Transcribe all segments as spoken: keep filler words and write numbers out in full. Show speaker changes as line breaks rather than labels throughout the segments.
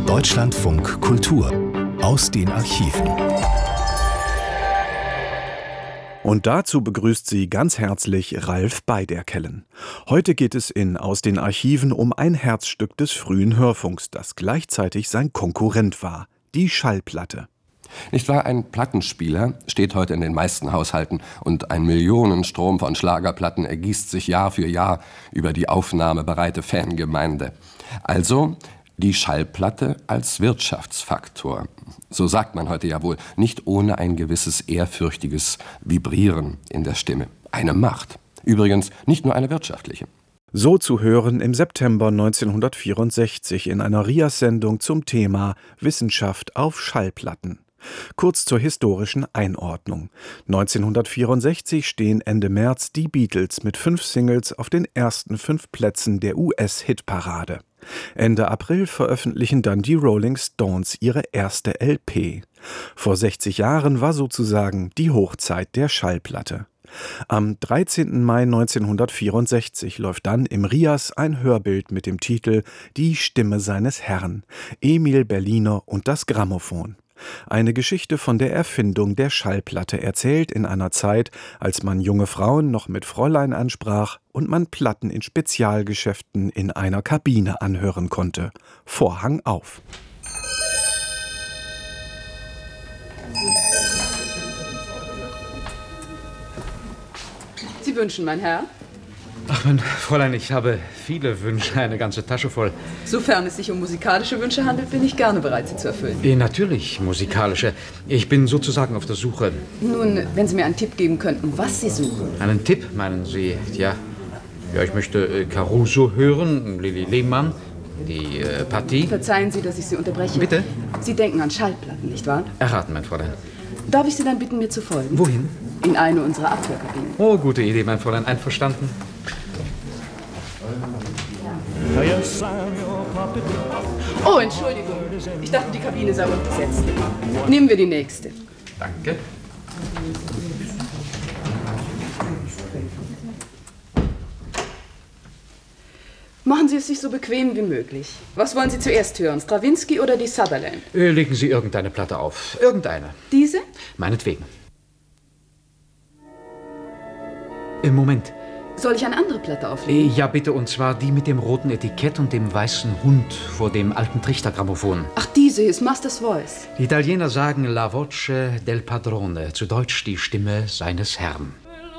Deutschlandfunk Kultur aus den Archiven.
Und dazu begrüßt sie ganz herzlich Ralf Beiderkellen. Heute geht es in Aus den Archiven um ein Herzstück des frühen Hörfunks, das gleichzeitig sein Konkurrent war, die Schallplatte.
Nicht wahr, ein Plattenspieler steht heute in den meisten Haushalten und ein Millionenstrom von Schlagerplatten ergießt sich Jahr für Jahr über die aufnahmebereite Fangemeinde. Also die Schallplatte als Wirtschaftsfaktor. So sagt man heute ja wohl, nicht ohne ein gewisses ehrfürchtiges Vibrieren in der Stimme. Eine Macht. Übrigens nicht nur eine wirtschaftliche.
So zu hören im September neunzehnhundertvierundsechzig in einer R I A S-Sendung zum Thema Wissenschaft auf Schallplatten. Kurz zur historischen Einordnung. neunzehnhundertvierundsechzig stehen Ende März die Beatles mit fünf Singles auf den ersten fünf Plätzen der U S-Hitparade. Ende April veröffentlichen dann die Rolling Stones ihre erste L P. Vor sechzig Jahren war sozusagen die Hochzeit der Schallplatte. Am dreizehnten Mai neunzehnhundertvierundsechzig läuft dann im R I A S ein Hörbild mit dem Titel »Die Stimme seines Herrn«, Emil Berliner und das Grammophon. Eine Geschichte von der Erfindung der Schallplatte, erzählt in einer Zeit, als man junge Frauen noch mit Fräulein ansprach und man Platten in Spezialgeschäften in einer Kabine anhören konnte. Vorhang auf.
Sie wünschen, mein Herr?
Ach, mein Fräulein, ich habe viele Wünsche, eine ganze Tasche voll.
Sofern es sich um musikalische Wünsche handelt, bin ich gerne bereit, sie zu erfüllen.
Eh, natürlich, musikalische. Ich bin sozusagen auf der Suche.
Nun, wenn Sie mir einen Tipp geben könnten, was Sie suchen.
Einen Tipp, meinen Sie? Ja, ja ich möchte äh, Caruso hören, Lili Lehmann, die äh, Partie.
Verzeihen Sie, dass ich Sie unterbreche.
Bitte?
Sie denken an Schallplatten, nicht wahr?
Erraten, mein Fräulein.
Darf ich Sie dann bitten, mir zu folgen?
Wohin?
In eine unserer Abhörkabinen.
Oh, gute Idee, mein Fräulein. Einverstanden?
Oh, Entschuldigung. Ich dachte, die Kabine sei unbesetzt. Nehmen wir die nächste.
Danke.
Machen Sie es sich so bequem wie möglich. Was wollen Sie zuerst hören, Stravinsky oder die Sutherland?
Äh, legen Sie irgendeine Platte auf. Irgendeine.
Diese?
Meinetwegen. Im Moment.
Soll ich eine andere Platte auflegen?
Ja, bitte, und zwar die mit dem roten Etikett und dem weißen Hund vor dem alten Trichtergrammophon.
Ach, diese ist Master's Voice.
Die Italiener sagen La Voce del Padrone, zu Deutsch die Stimme seines Herrn.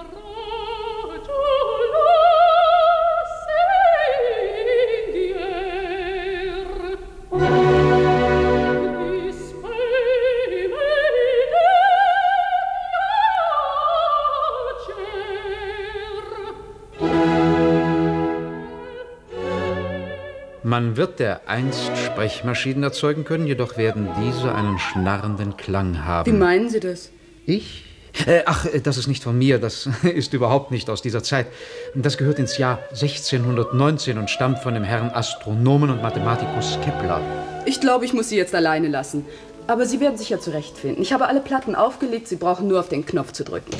Man wird dereinst Sprechmaschinen erzeugen können, jedoch werden diese einen schnarrenden Klang haben.
Wie meinen Sie das?
Ich? Äh, ach, das ist nicht von mir, das ist überhaupt nicht aus dieser Zeit. Das gehört ins Jahr sechzehnhundertneunzehn und stammt von dem Herrn Astronomen und Mathematikus Kepler.
Ich glaube, ich muss Sie jetzt alleine lassen. Aber Sie werden sich ja zurechtfinden. Ich habe alle Platten aufgelegt, Sie brauchen nur auf den Knopf zu drücken.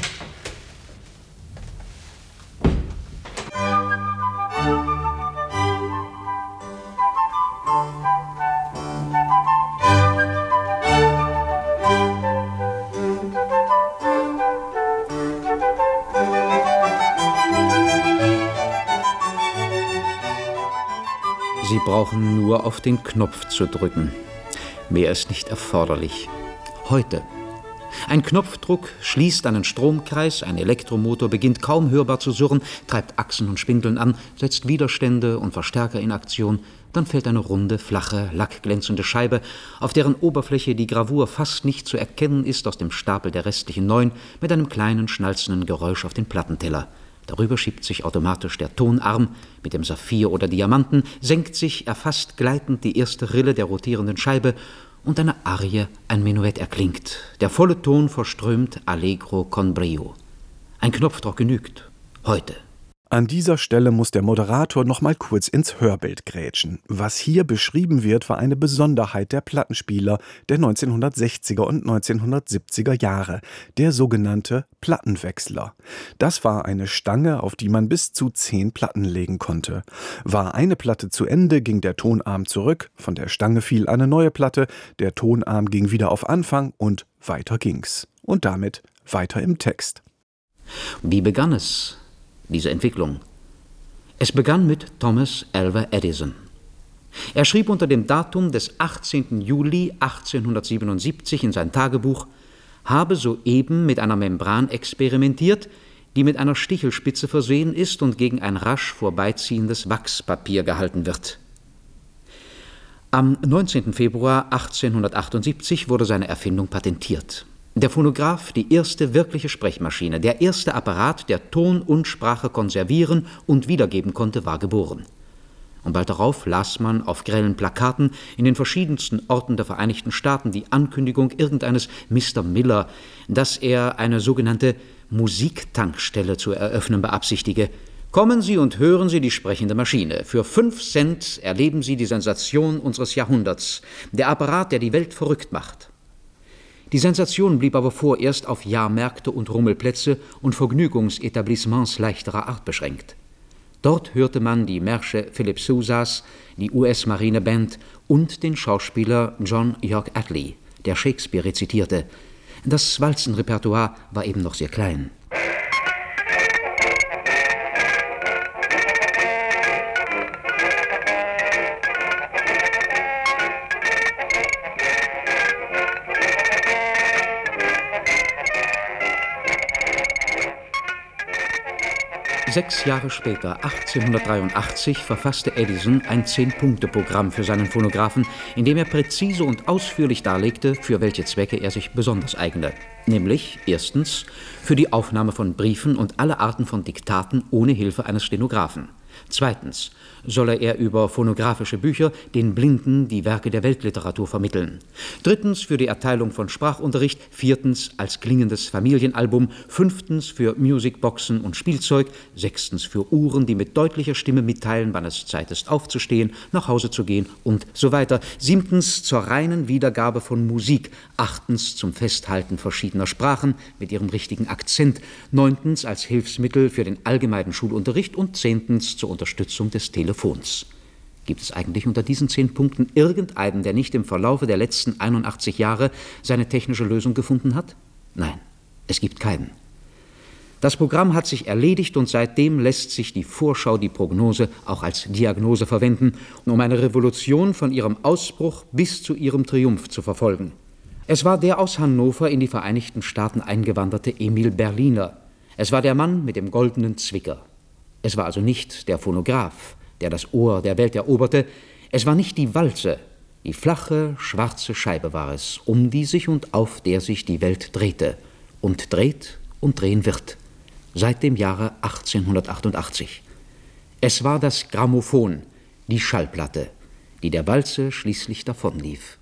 Sie brauchen nur auf den Knopf zu drücken. Mehr ist nicht erforderlich. Heute. Ein Knopfdruck schließt einen Stromkreis, ein Elektromotor beginnt kaum hörbar zu surren, treibt Achsen und Spindeln an, setzt Widerstände und Verstärker in Aktion, dann fällt eine runde, flache, lackglänzende Scheibe, auf deren Oberfläche die Gravur fast nicht zu erkennen ist, aus dem Stapel der restlichen neun, mit einem kleinen, schnalzenden Geräusch auf den Plattenteller. Darüber schiebt sich automatisch der Tonarm mit dem Saphir oder Diamanten, senkt sich erfasst gleitend die erste Rille der rotierenden Scheibe und eine Arie, ein Menuett erklingt. Der volle Ton verströmt Allegro con brio. Ein Knopfdruck genügt. Heute.
An dieser Stelle muss der Moderator noch mal kurz ins Hörbild grätschen. Was hier beschrieben wird, war eine Besonderheit der Plattenspieler der neunzehnhundertsechziger und neunzehnhundertsiebziger Jahre, der sogenannte Plattenwechsler. Das war eine Stange, auf die man bis zu zehn Platten legen konnte. War eine Platte zu Ende, ging der Tonarm zurück, von der Stange fiel eine neue Platte, der Tonarm ging wieder auf Anfang und weiter ging's. Und damit weiter im Text.
Wie begann es? Diese Entwicklung. Es begann mit Thomas Alva Edison. Er schrieb unter dem Datum des achtzehnten Juli achtzehnhundertsiebenundsiebzig in sein Tagebuch, habe soeben mit einer Membran experimentiert, die mit einer Stichelspitze versehen ist und gegen ein rasch vorbeiziehendes Wachspapier gehalten wird. Am neunzehnten Februar achtzehnhundertachtundsiebzig wurde seine Erfindung patentiert. Der Phonograph, die erste wirkliche Sprechmaschine, der erste Apparat, der Ton und Sprache konservieren und wiedergeben konnte, war geboren. Und bald darauf las man auf grellen Plakaten in den verschiedensten Orten der Vereinigten Staaten die Ankündigung irgendeines Mister Miller, dass er eine sogenannte Musiktankstelle zu eröffnen beabsichtige. Kommen Sie und hören Sie die sprechende Maschine. Für fünf Cent erleben Sie die Sensation unseres Jahrhunderts, der Apparat, der die Welt verrückt macht. Die Sensation blieb aber vorerst auf Jahrmärkte und Rummelplätze und Vergnügungsetablissements leichterer Art beschränkt. Dort hörte man die Märsche Philip Sousas, die U S-Marineband und den Schauspieler John York Atlee, der Shakespeare rezitierte. Das Walzenrepertoire war eben noch sehr klein. Sechs Jahre später, achtzehnhundertdreiundachtzig, verfasste Edison ein Zehn-Punkte-Programm für seinen Phonographen, in dem er präzise und ausführlich darlegte, für welche Zwecke er sich besonders eigne. Nämlich erstens für die Aufnahme von Briefen und alle Arten von Diktaten ohne Hilfe eines Stenographen. Zweitens solle er über phonographische Bücher den Blinden die Werke der Weltliteratur vermitteln. Drittens für die Erteilung von Sprachunterricht. Viertens als klingendes Familienalbum. Fünftens für Musicboxen und Spielzeug. Sechstens für Uhren, die mit deutlicher Stimme mitteilen, wann es Zeit ist aufzustehen, nach Hause zu gehen und so weiter. Siebtens zur reinen Wiedergabe von Musik. Achtens zum Festhalten verschiedener Sprachen mit ihrem richtigen Akzent. Neuntens als Hilfsmittel für den allgemeinen Schulunterricht und zehntens zur Unterstützung des Telefons. Gibt es eigentlich unter diesen zehn Punkten irgendeinen, der nicht im Verlaufe der letzten einundachtzig Jahre seine technische Lösung gefunden hat? Nein, es gibt keinen. Das Programm hat sich erledigt und seitdem lässt sich die Vorschau, die Prognose auch als Diagnose verwenden, um eine Revolution von ihrem Ausbruch bis zu ihrem Triumph zu verfolgen. Es war der aus Hannover in die Vereinigten Staaten eingewanderte Emil Berliner. Es war der Mann mit dem goldenen Zwicker. Es war also nicht der Phonograph, der das Ohr der Welt eroberte. Es war nicht die Walze. Die flache, schwarze Scheibe war es, um die sich und auf der sich die Welt drehte und dreht und drehen wird. Seit dem Jahre achtzehnhundertachtundachtzig. Es war das Grammophon, die Schallplatte, die der Walze schließlich davonlief.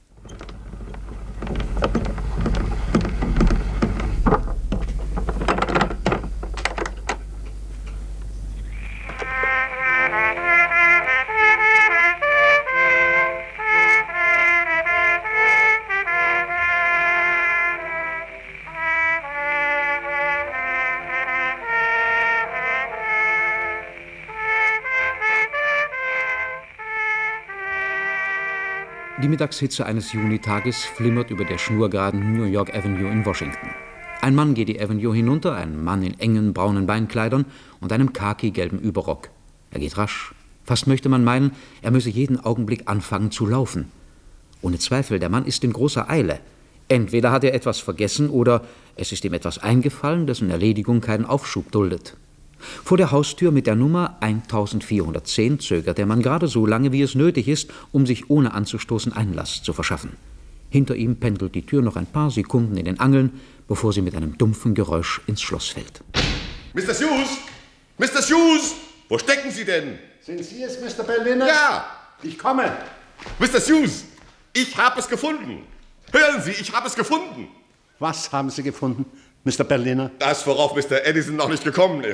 Die Mittagshitze eines Junitages flimmert über der schnurgeraden New York Avenue in Washington. Ein Mann geht die Avenue hinunter, ein Mann in engen braunen Beinkleidern und einem khaki-gelben Überrock. Er geht rasch. Fast möchte man meinen, er müsse jeden Augenblick anfangen zu laufen. Ohne Zweifel, der Mann ist in großer Eile. Entweder hat er etwas vergessen oder es ist ihm etwas eingefallen, dessen Erledigung keinen Aufschub duldet. Vor der Haustür mit der Nummer eintausendvierhundertzehn zögert der Mann gerade so lange, wie es nötig ist, um sich ohne anzustoßen Einlass zu verschaffen. Hinter ihm pendelt die Tür noch ein paar Sekunden in den Angeln, bevor sie mit einem dumpfen Geräusch ins Schloss fällt.
Mister Hughes! Mister Hughes! Wo stecken Sie denn?
Sind Sie es, Mister Berliner?
Ja!
Ich komme.
Mister Hughes! Ich habe es gefunden! Hören Sie, ich habe es gefunden!
Was haben Sie gefunden, Mister Berliner?
Das, worauf Mister Edison noch nicht gekommen ist.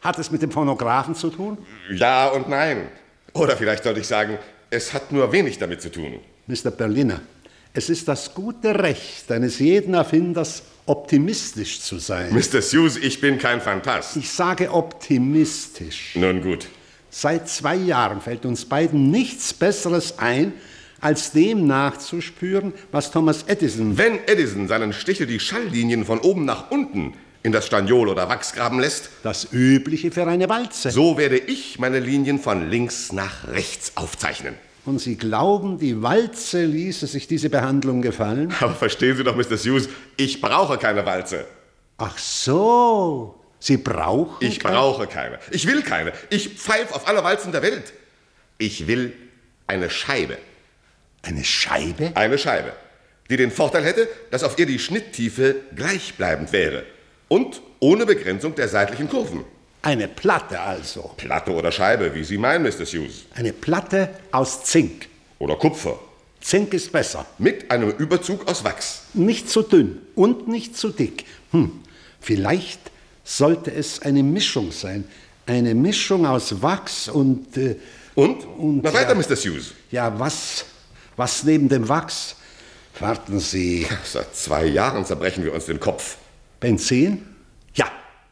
Hat es mit dem Phonographen zu tun?
Ja und nein. Oder vielleicht sollte ich sagen, es hat nur wenig damit zu tun.
Mister Berliner, es ist das gute Recht eines jeden Erfinders, optimistisch zu sein.
Mister Hughes, ich bin kein Phantast.
Ich sage optimistisch.
Nun gut.
Seit zwei Jahren fällt uns beiden nichts Besseres ein, als dem nachzuspüren, was Thomas Edison...
Wenn Edison seinen Stichel die Schalllinien von oben nach unten in das Staniol oder Wachs graben lässt...
Das Übliche für eine Walze.
So werde ich meine Linien von links nach rechts aufzeichnen.
Und Sie glauben, die Walze ließe sich diese Behandlung gefallen?
Aber verstehen Sie doch, Mister Hughes, ich brauche keine Walze.
Ach so, Sie brauchen
Ich
keine?
brauche keine. Ich will keine. Ich pfeife auf alle Walzen der Welt. Ich will eine Scheibe.
Eine Scheibe?
Eine Scheibe, die den Vorteil hätte, dass auf ihr die Schnitttiefe gleichbleibend wäre. Und ohne Begrenzung der seitlichen Kurven.
Eine Platte also.
Platte oder Scheibe, wie Sie meinen, Mister Hughes.
Eine Platte aus Zink.
Oder Kupfer.
Zink ist besser.
Mit einem Überzug aus Wachs.
Nicht zu dünn und nicht zu dick. Hm. Vielleicht sollte es eine Mischung sein. Eine Mischung aus Wachs und... Äh,
und?
und
Na weiter,
ja,
Mister Hughes.
Ja, was, was neben dem Wachs? Warten Sie.
Seit zwei Jahren zerbrechen wir uns den Kopf.
Benzin? Ja,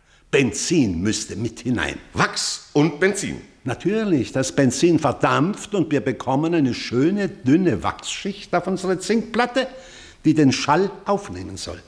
Benzin müsste mit hinein.
Wachs und Benzin.
Natürlich, das Benzin verdampft und wir bekommen eine schöne, dünne Wachsschicht auf unsere Zinkplatte, die den Schall aufnehmen soll.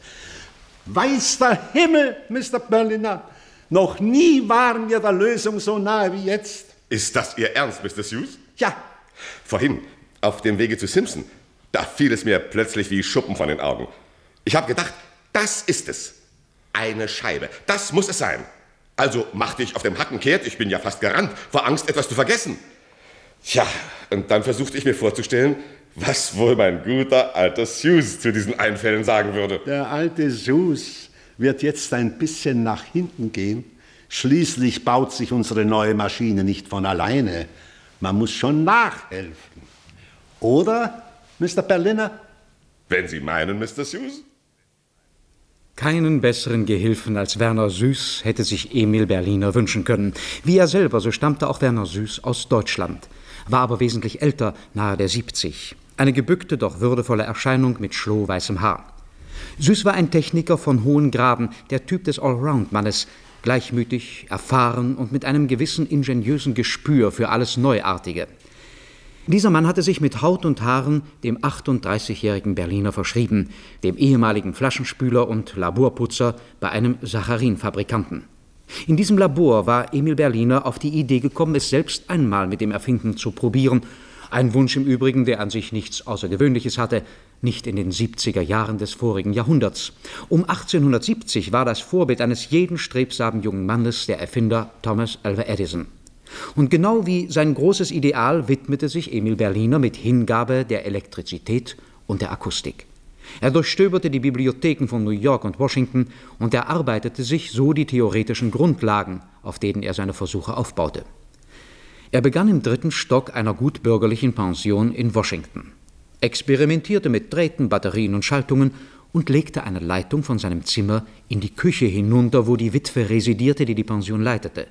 Weiß der Himmel, Mister Berliner, noch nie waren wir der Lösung so nahe wie jetzt.
Ist das Ihr Ernst, Mister Hughes?
Ja.
Vorhin, auf dem Wege zu Simpson, da fiel es mir plötzlich wie Schuppen von den Augen. Ich habe gedacht, das ist es. Eine Scheibe. Das muss es sein. Also machte ich auf dem Hacken kehrt, ich bin ja fast gerannt, vor Angst, etwas zu vergessen. Tja, und dann versuchte ich mir vorzustellen, was wohl mein guter alter Hughes zu diesen Einfällen sagen würde.
Der alte Hughes wird jetzt ein bisschen nach hinten gehen. Schließlich baut sich unsere neue Maschine nicht von alleine. Man muss schon nachhelfen. Oder, Mister Berliner?
Wenn Sie meinen, Mister Hughes?
Keinen besseren Gehilfen als Werner Süß hätte sich Emil Berliner wünschen können. Wie er selber, so stammte auch Werner Süß aus Deutschland, war aber wesentlich älter, nahe der siebzig. Eine gebückte, doch würdevolle Erscheinung mit schlohweißem Haar. Süß war ein Techniker von hohen Graben, der Typ des Allround-Mannes, gleichmütig, erfahren und mit einem gewissen ingeniösen Gespür für alles Neuartige. Dieser Mann hatte sich mit Haut und Haaren dem achtunddreißigjährigen Berliner verschrieben, dem ehemaligen Flaschenspüler und Laborputzer bei einem Saccharinfabrikanten. In diesem Labor war Emil Berliner auf die Idee gekommen, es selbst einmal mit dem Erfinden zu probieren. Ein Wunsch im Übrigen, der an sich nichts Außergewöhnliches hatte, nicht in den siebziger Jahren des vorigen Jahrhunderts. Um achtzehnhundertsiebzig war das Vorbild eines jeden strebsamen jungen Mannes der Erfinder Thomas Alva Edison. Und genau wie sein großes Ideal widmete sich Emil Berliner mit Hingabe der Elektrizität und der Akustik. Er durchstöberte die Bibliotheken von New York und Washington und erarbeitete sich so die theoretischen Grundlagen, auf denen er seine Versuche aufbaute. Er begann im dritten Stock einer gutbürgerlichen Pension in Washington, experimentierte mit Drähten, Batterien und Schaltungen und legte eine Leitung von seinem Zimmer in die Küche hinunter, wo die Witwe residierte, die die Pension leitete.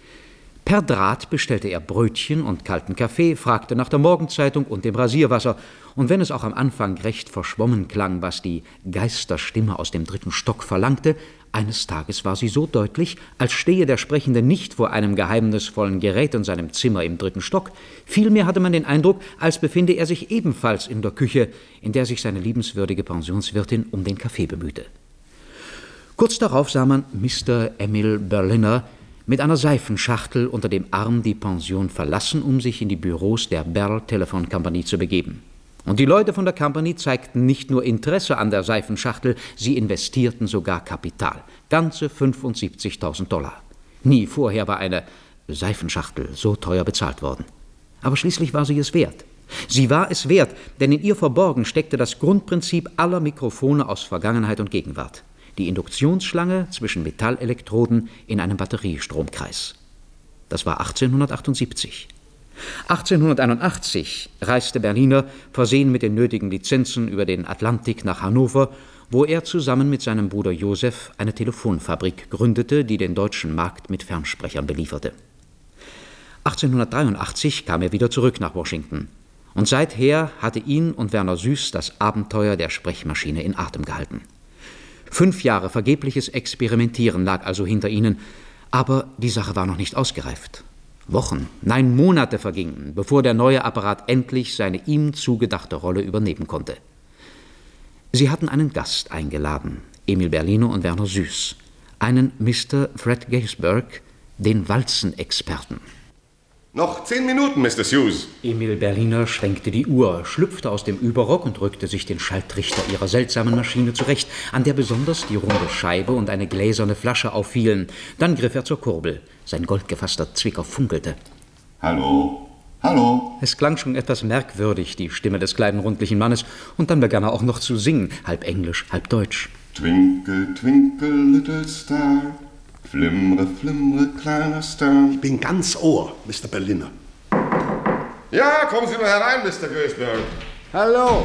Per Draht bestellte er Brötchen und kalten Kaffee, fragte nach der Morgenzeitung und dem Rasierwasser. Und wenn es auch am Anfang recht verschwommen klang, was die Geisterstimme aus dem dritten Stock verlangte, eines Tages war sie so deutlich, als stehe der Sprechende nicht vor einem geheimnisvollen Gerät in seinem Zimmer im dritten Stock. Vielmehr hatte man den Eindruck, als befinde er sich ebenfalls in der Küche, in der sich seine liebenswürdige Pensionswirtin um den Kaffee bemühte. Kurz darauf sah man Mister Emil Berliner mit einer Seifenschachtel unter dem Arm die Pension verlassen, um sich in die Büros der Bell Telephone Company zu begeben. Und die Leute von der Company zeigten nicht nur Interesse an der Seifenschachtel, sie investierten sogar Kapital. Ganze fünfundsiebzigtausend Dollar. Nie vorher war eine Seifenschachtel so teuer bezahlt worden. Aber schließlich war sie es wert. Sie war es wert, denn in ihr verborgen steckte das Grundprinzip aller Mikrofone aus Vergangenheit und Gegenwart. Die Induktionsschlange zwischen Metallelektroden in einem Batteriestromkreis. Das war achtzehnhundertachtundsiebzig. achtzehnhunderteinundachtzig reiste Berliner, versehen mit den nötigen Lizenzen, über den Atlantik nach Hannover wo er zusammen mit seinem Bruder Josef eine Telefonfabrik gründete, die den deutschen Markt mit Fernsprechern belieferte. achtzehnhundertdreiundachtzig kam er wieder zurück nach Washington. Und seither hatte ihn und Werner Süß das Abenteuer der Sprechmaschine in Atem gehalten. Fünf Jahre vergebliches Experimentieren lag also hinter ihnen, aber die Sache war noch nicht ausgereift. Wochen, nein Monate vergingen, bevor der neue Apparat endlich seine ihm zugedachte Rolle übernehmen konnte. Sie hatten einen Gast eingeladen, Emil Berliner und Werner Süß, einen Mister Fred Gaisberg, den Walzenexperten.
Noch zehn Minuten, Mister Hughes.
Emil Berliner schwenkte die Uhr, schlüpfte aus dem Überrock und rückte sich den Schaltrichter ihrer seltsamen Maschine zurecht, an der besonders die runde Scheibe und eine gläserne Flasche auffielen. Dann griff er zur Kurbel. Sein goldgefasster Zwicker funkelte.
Hallo, hallo.
Es klang schon etwas merkwürdig, die Stimme des kleinen, rundlichen Mannes, und dann begann er auch noch zu singen, halb Englisch, halb Deutsch.
Twinkle, twinkle, little star, flimre, flimre, kleiner Star.
Ich bin ganz Ohr, Mister Berliner.
Ja, kommen Sie nur herein, Mister Gaisberg.
Hallo.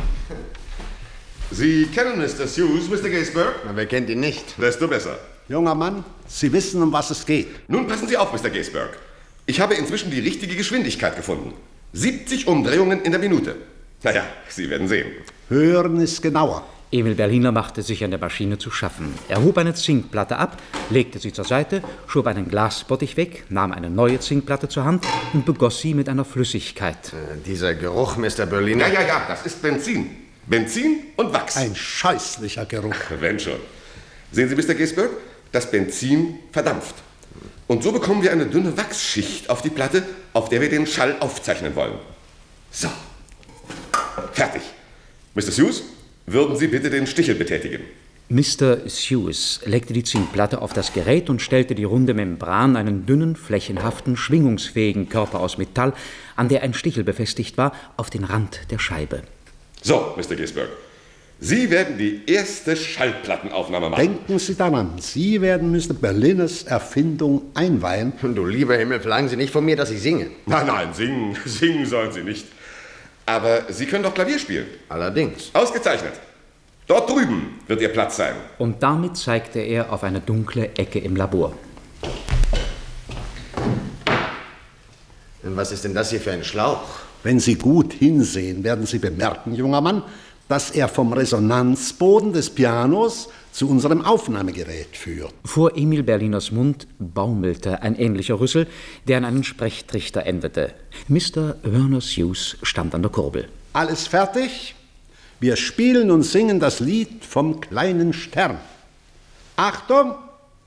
Sie kennen Mister Hughes, Mister Gaisberg?
Na, wer kennt ihn nicht?
Desto besser.
Junger Mann, Sie wissen, um was es geht.
Nun passen Sie auf, Mister Gaisberg. Ich habe inzwischen die richtige Geschwindigkeit gefunden. siebzig Umdrehungen in der Minute. Naja, Sie werden sehen.
Hören ist genauer.
Emil Berliner machte sich an der Maschine zu schaffen. Er hob eine Zinkplatte ab, legte sie zur Seite, schob einen Glasbottich weg, nahm eine neue Zinkplatte zur Hand und begoss sie mit einer Flüssigkeit.
Äh, dieser Geruch, Mister Berliner.
Ja, ja, ja, das ist Benzin. Benzin und Wachs.
Ein scheußlicher Geruch.
Wenn schon. Sehen Sie, Mister Gaisberg, das Benzin verdampft. Und so bekommen wir eine dünne Wachsschicht auf die Platte, auf der wir den Schall aufzeichnen wollen. So. Fertig. Mister Hughes, würden Sie bitte den Stichel betätigen?
Mister Hughes legte die Zinkplatte auf das Gerät und stellte die runde Membran, einen dünnen, flächenhaften, schwingungsfähigen Körper aus Metall, an der ein Stichel befestigt war, auf den Rand der Scheibe.
So, Mister Gaisberg, Sie werden die erste Schallplattenaufnahme machen.
Denken Sie daran, Sie werden Mister Berliners Erfindung einweihen.
Du lieber Himmel, verlangen Sie nicht von mir, dass ich singe.
Nein, nein, singen, singen sollen Sie nicht. Aber Sie können doch Klavier spielen.
Allerdings.
Ausgezeichnet. Dort drüben wird Ihr Platz sein.
Und damit zeigte er auf eine dunkle Ecke im Labor.
Und was ist denn das hier für ein Schlauch?
Wenn Sie gut hinsehen, werden Sie bemerken, junger Mann, dass er vom Resonanzboden des Pianos zu unserem Aufnahmegerät führt.
Vor Emil Berliners Mund baumelte ein ähnlicher Rüssel, der an einen Sprechtrichter endete. Mister Werner Hughes stand an der Kurbel.
Alles fertig? Wir spielen und singen das Lied vom kleinen Stern. Achtung!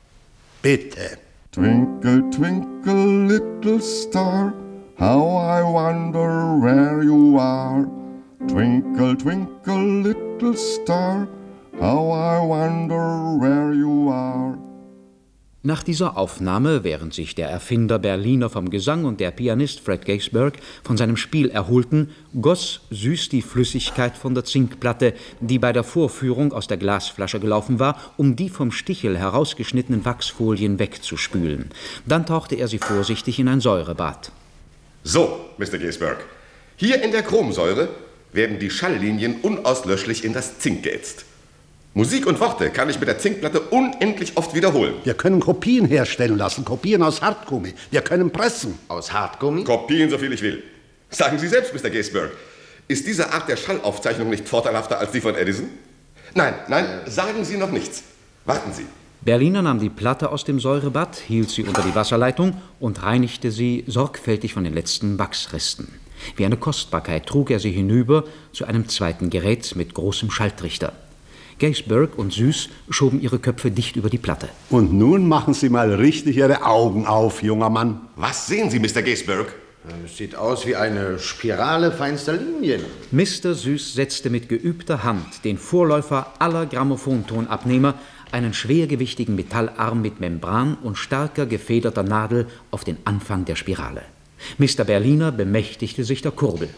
Bitte.
Twinkle, twinkle, little star, how I wonder where you are. Twinkle, twinkle, little star, how I wonder where you are.
Nach dieser Aufnahme, während sich der Erfinder Berliner vom Gesang und der Pianist Fred Gaisberg von seinem Spiel erholten, goss Süß die Flüssigkeit von der Zinkplatte, die bei der Vorführung aus der Glasflasche gelaufen war, um die vom Stichel herausgeschnittenen Wachsfolien wegzuspülen. Dann tauchte er sie vorsichtig in ein Säurebad.
So, Mister Gaisberg, hier in der Chromsäure werden die Schalllinien unauslöschlich in das Zink geätzt. Musik und Worte kann ich mit der Zinkplatte unendlich oft wiederholen.
Wir können Kopien herstellen lassen, Kopien aus Hartgummi. Wir können pressen.
Aus Hartgummi?
Kopien, so viel ich will. Sagen Sie selbst, Mister Gaisberg, ist diese Art der Schallaufzeichnung nicht vorteilhafter als die von Edison? Nein, nein, sagen Sie noch nichts. Warten Sie.
Berliner nahm die Platte aus dem Säurebad, hielt sie unter die Wasserleitung und reinigte sie sorgfältig von den letzten Wachsresten. Wie eine Kostbarkeit trug er sie hinüber zu einem zweiten Gerät mit großem Schaltrichter. Gaisberg und Süß schoben ihre Köpfe dicht über die Platte.
Und nun machen Sie mal richtig Ihre Augen auf, junger Mann.
Was sehen Sie, Mister Gaisberg?
Es sieht aus wie eine Spirale feinster Linien.
Mister Süß setzte mit geübter Hand den Vorläufer aller Grammophontonabnehmer, einen schwergewichtigen Metallarm mit Membran und starker gefederter Nadel, auf den Anfang der Spirale. Mister Berliner bemächtigte sich der Kurbel.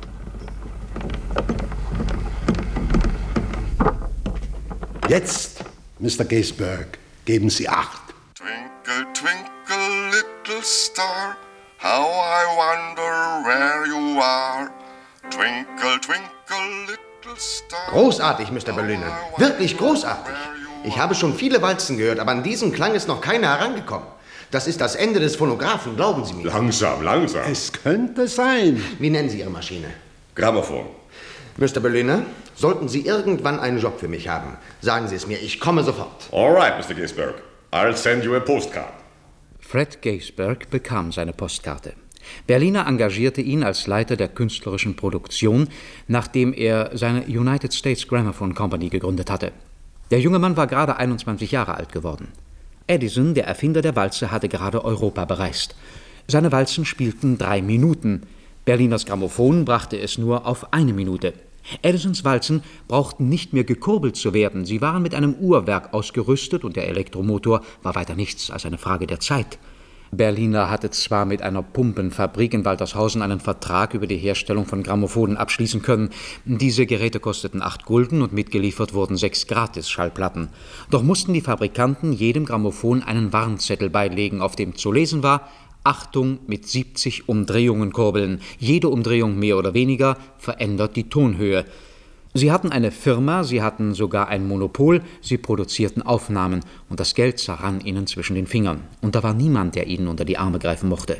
Jetzt, Mister Gaisberg, geben Sie Acht.
Twinkle, twinkle, little star, how I wonder where you are. Twinkle, twinkle, little
Großartig, Mister Berliner. Wirklich großartig. Ich habe schon viele Walzen gehört, aber an diesen Klang ist noch keiner herangekommen. Das ist das Ende des Phonographen, glauben Sie mir.
Langsam, langsam.
Es könnte sein.
Wie nennen Sie Ihre Maschine?
Grammophon.
Mister Berliner, sollten Sie irgendwann einen Job für mich haben, sagen Sie es mir, ich komme sofort.
All right, Mister Gaisberg. I'll send you a postcard.
Fred Gaisberg bekam seine Postkarte. Berliner engagierte ihn als Leiter der künstlerischen Produktion, nachdem er seine United States Gramophone Company gegründet hatte. Der junge Mann war gerade einundzwanzig Jahre alt geworden. Edison, der Erfinder der Walze, hatte gerade Europa bereist. Seine Walzen spielten drei Minuten. Berliners Grammophon brachte es nur auf eine Minute. Edisons Walzen brauchten nicht mehr gekurbelt zu werden. Sie waren mit einem Uhrwerk ausgerüstet und der Elektromotor war weiter nichts als eine Frage der Zeit. Berliner hatte zwar mit einer Pumpenfabrik in Waltershausen einen Vertrag über die Herstellung von Grammophonen abschließen können. Diese Geräte kosteten acht Gulden und mitgeliefert wurden sechs Gratis-Schallplatten. Doch mussten die Fabrikanten jedem Grammophon einen Warnzettel beilegen, auf dem zu lesen war: Achtung, mit siebzig Umdrehungen kurbeln. Jede Umdrehung mehr oder weniger verändert die Tonhöhe. Sie hatten eine Firma, sie hatten sogar ein Monopol, sie produzierten Aufnahmen und das Geld zerrann ihnen zwischen den Fingern. Und da war niemand, der ihnen unter die Arme greifen mochte.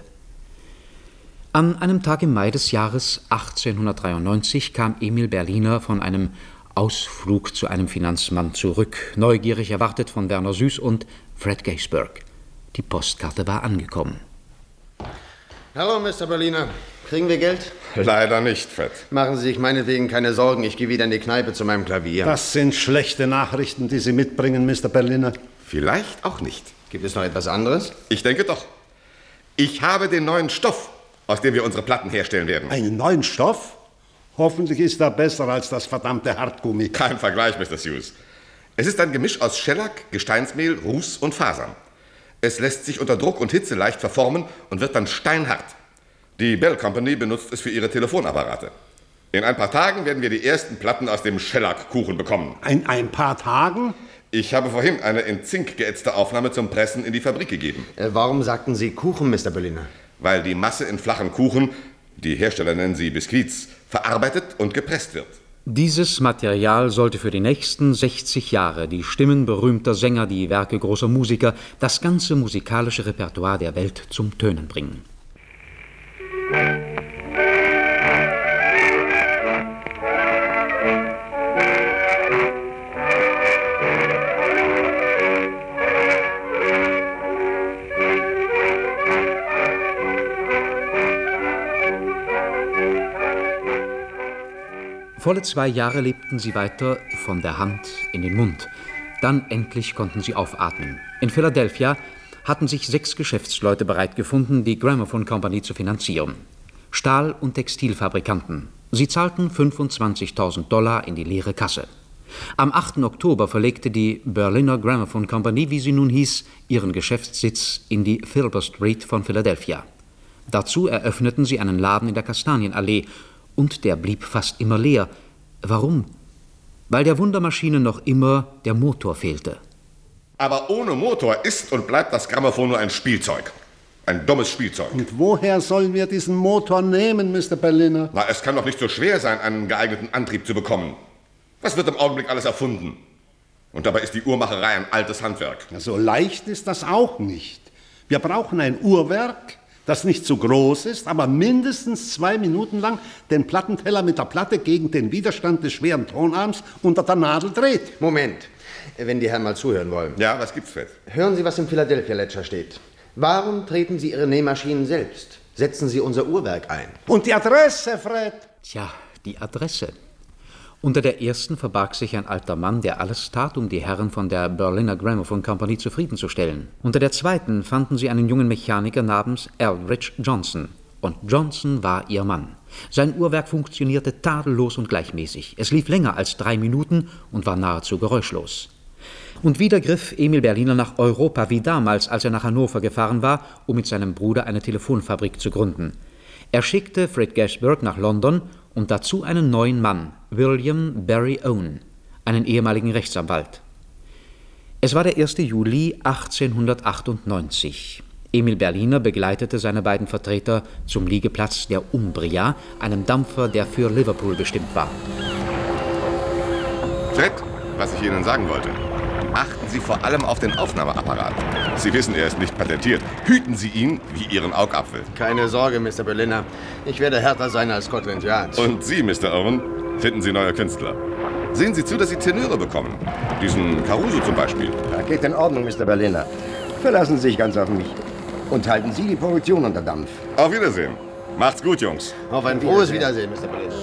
An einem Tag im Mai des Jahres achtzehnhundertdreiundneunzig kam Emil Berliner von einem Ausflug zu einem Finanzmann zurück, neugierig erwartet von Werner Süß und Fred Gaisberg. Die Postkarte war angekommen.
Hallo, Mister Berliner. Kriegen wir Geld?
Leider nicht, Fred.
Machen Sie sich meinetwegen keine Sorgen, ich gehe wieder in die Kneipe zu meinem Klavier.
Das sind schlechte Nachrichten, die Sie mitbringen, Mister Berliner.
Vielleicht auch nicht.
Gibt es noch etwas anderes?
Ich denke doch. Ich habe den neuen Stoff, aus dem wir unsere Platten herstellen werden.
Einen neuen Stoff? Hoffentlich ist er besser als das verdammte Hartgummi.
Kein Vergleich, Mister Hughes. Es ist ein Gemisch aus Schellack, Gesteinsmehl, Ruß und Fasern. Es lässt sich unter Druck und Hitze leicht verformen und wird dann steinhart. Die Bell Company benutzt es für ihre Telefonapparate. In ein paar Tagen werden wir die ersten Platten aus dem Schellackkuchen bekommen.
In ein paar Tagen?
Ich habe vorhin eine in Zink geätzte Aufnahme zum Pressen in die Fabrik gegeben.
Äh, warum sagten Sie Kuchen, Mister Berliner?
Weil die Masse in flachen Kuchen, die Hersteller nennen sie Biskuits, verarbeitet und gepresst wird.
Dieses Material sollte für die nächsten sechzig Jahre die Stimmen berühmter Sänger, die Werke großer Musiker, das ganze musikalische Repertoire der Welt zum Tönen bringen. Volle zwei Jahre lebten sie weiter von der Hand in den Mund. Dann endlich konnten sie aufatmen. In Philadelphia hatten sich sechs Geschäftsleute bereit gefunden, die Gramophone Company zu finanzieren. Stahl- und Textilfabrikanten. Sie zahlten fünfundzwanzigtausend Dollar in die leere Kasse. Am achten Oktober verlegte die Berliner Gramophone Company, wie sie nun hieß, ihren Geschäftssitz in die Filber Street von Philadelphia. Dazu eröffneten sie einen Laden in der Kastanienallee und der blieb fast immer leer. Warum? Weil der Wundermaschine noch immer der Motor fehlte.
Aber ohne Motor ist und bleibt das Grammophon nur ein Spielzeug. Ein dummes Spielzeug.
Und woher sollen wir diesen Motor nehmen, Mister Berliner?
Na, es kann doch nicht so schwer sein, einen geeigneten Antrieb zu bekommen. Was wird im Augenblick alles erfunden? Und dabei ist die Uhrmacherei ein altes Handwerk.
Ja, so leicht ist das auch nicht. Wir brauchen ein Uhrwerk, das nicht zu groß ist, aber mindestens zwei Minuten lang den Plattenteller mit der Platte gegen den Widerstand des schweren Tonarms unter der Nadel dreht.
Moment, wenn die Herren mal zuhören wollen.
Ja, was gibt's, Fred?
Hören Sie, was im Philadelphia Ledger steht. Warum treten Sie Ihre Nähmaschinen selbst? Setzen Sie unser Uhrwerk ein.
Und die Adresse, Fred?
Tja, die Adresse. Unter der ersten verbarg sich ein alter Mann, der alles tat, um die Herren von der Berliner Gramophone Company zufriedenzustellen. Unter der zweiten fanden sie einen jungen Mechaniker namens Eldridge Johnson. Und Johnson war ihr Mann. Sein Uhrwerk funktionierte tadellos und gleichmäßig. Es lief länger als drei Minuten und war nahezu geräuschlos. Und wieder griff Emil Berliner nach Europa, wie damals, als er nach Hannover gefahren war, um mit seinem Bruder eine Telefonfabrik zu gründen. Er schickte Fred Gaisberg nach London und dazu einen neuen Mann, William Barry Owen, einen ehemaligen Rechtsanwalt. Es war der erste Juli achtzehnhundertachtundneunzig. Emil Berliner begleitete seine beiden Vertreter zum Liegeplatz der Umbria, einem Dampfer, der für Liverpool bestimmt war.
Fred, was ich Ihnen sagen wollte. Achten Sie vor allem auf den Aufnahmeapparat. Sie wissen, er ist nicht patentiert. Hüten Sie ihn wie Ihren Augapfel.
Keine Sorge, Mister Berliner. Ich werde härter sein als Scotland Yard.
Und Sie, Mister Owen, finden Sie neue Künstler. Sehen Sie zu, dass Sie Tenöre bekommen. Diesen Caruso zum Beispiel.
Da geht in Ordnung, Mister Berliner. Verlassen Sie sich ganz auf mich. Und halten Sie die Produktion unter Dampf.
Auf Wiedersehen. Macht's gut, Jungs.
Auf ein frohes Wiedersehen, Mister Berliner.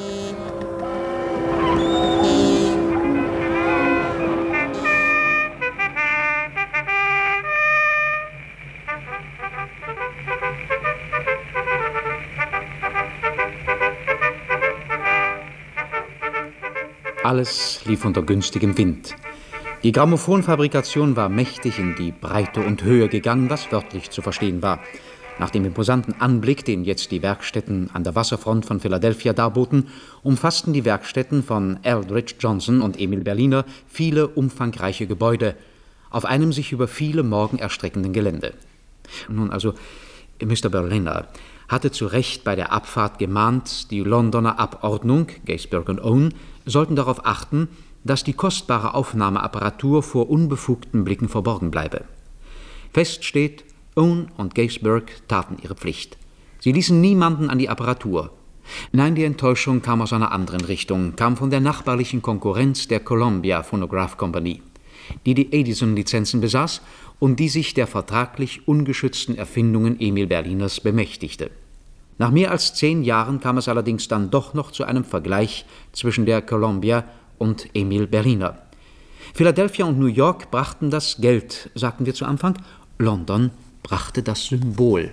Alles lief unter günstigem Wind. Die Grammophonfabrikation war mächtig in die Breite und Höhe gegangen, was wörtlich zu verstehen war. Nach dem imposanten Anblick, den jetzt die Werkstätten an der Wasserfront von Philadelphia darboten, umfassten die Werkstätten von Eldridge Johnson und Emil Berliner viele umfangreiche Gebäude auf einem sich über viele Morgen erstreckenden Gelände. Nun also, Mister Berliner hatte zu Recht bei der Abfahrt gemahnt, die Londoner Abordnung, Gaisberg und Owen, sollten darauf achten, dass die kostbare Aufnahmeapparatur vor unbefugten Blicken verborgen bleibe. Fest steht, Owen und Gaisberg taten ihre Pflicht. Sie ließen niemanden an die Apparatur. Nein, die Enttäuschung kam aus einer anderen Richtung, kam von der nachbarlichen Konkurrenz der Columbia Phonograph Company, die die Edison-Lizenzen besaß und die sich der vertraglich ungeschützten Erfindungen Emil Berliners bemächtigte. Nach mehr als zehn Jahren kam es allerdings dann doch noch zu einem Vergleich zwischen der Columbia und Emil Berliner. Philadelphia und New York brachten das Geld, sagten wir zu Anfang. London brachte das Symbol.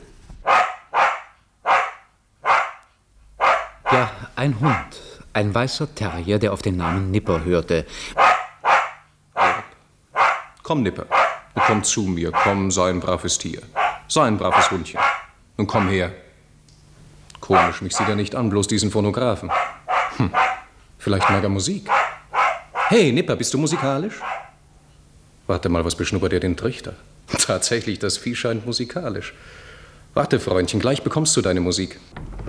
Ja, ein Hund, ein weißer Terrier, der auf den Namen Nipper hörte.
Komm, Nipper, komm zu mir, komm, sei ein braves Tier. Sei ein braves Hundchen. Nun komm her. Komisch, mich sieht er nicht an, bloß diesen Phonographen. Hm, vielleicht mag er Musik. Hey, Nipper, bist du musikalisch? Warte mal, was beschnuppert er den Trichter? Tatsächlich, das Vieh scheint musikalisch. Warte, Freundchen, gleich bekommst du deine Musik.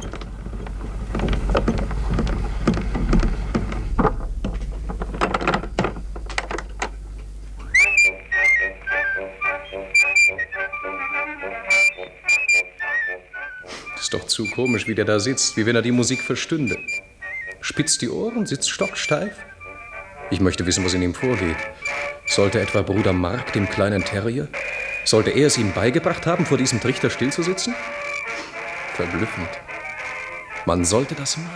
Ist doch zu komisch, wie der da sitzt, wie wenn er die Musik verstünde. Spitzt die Ohren, sitzt stocksteif. Ich möchte wissen, was in ihm vorgeht. Sollte etwa Bruder Mark, dem kleinen Terrier, sollte er es ihm beigebracht haben, vor diesem Trichter stillzusitzen? Verblüffend. Man sollte das malen.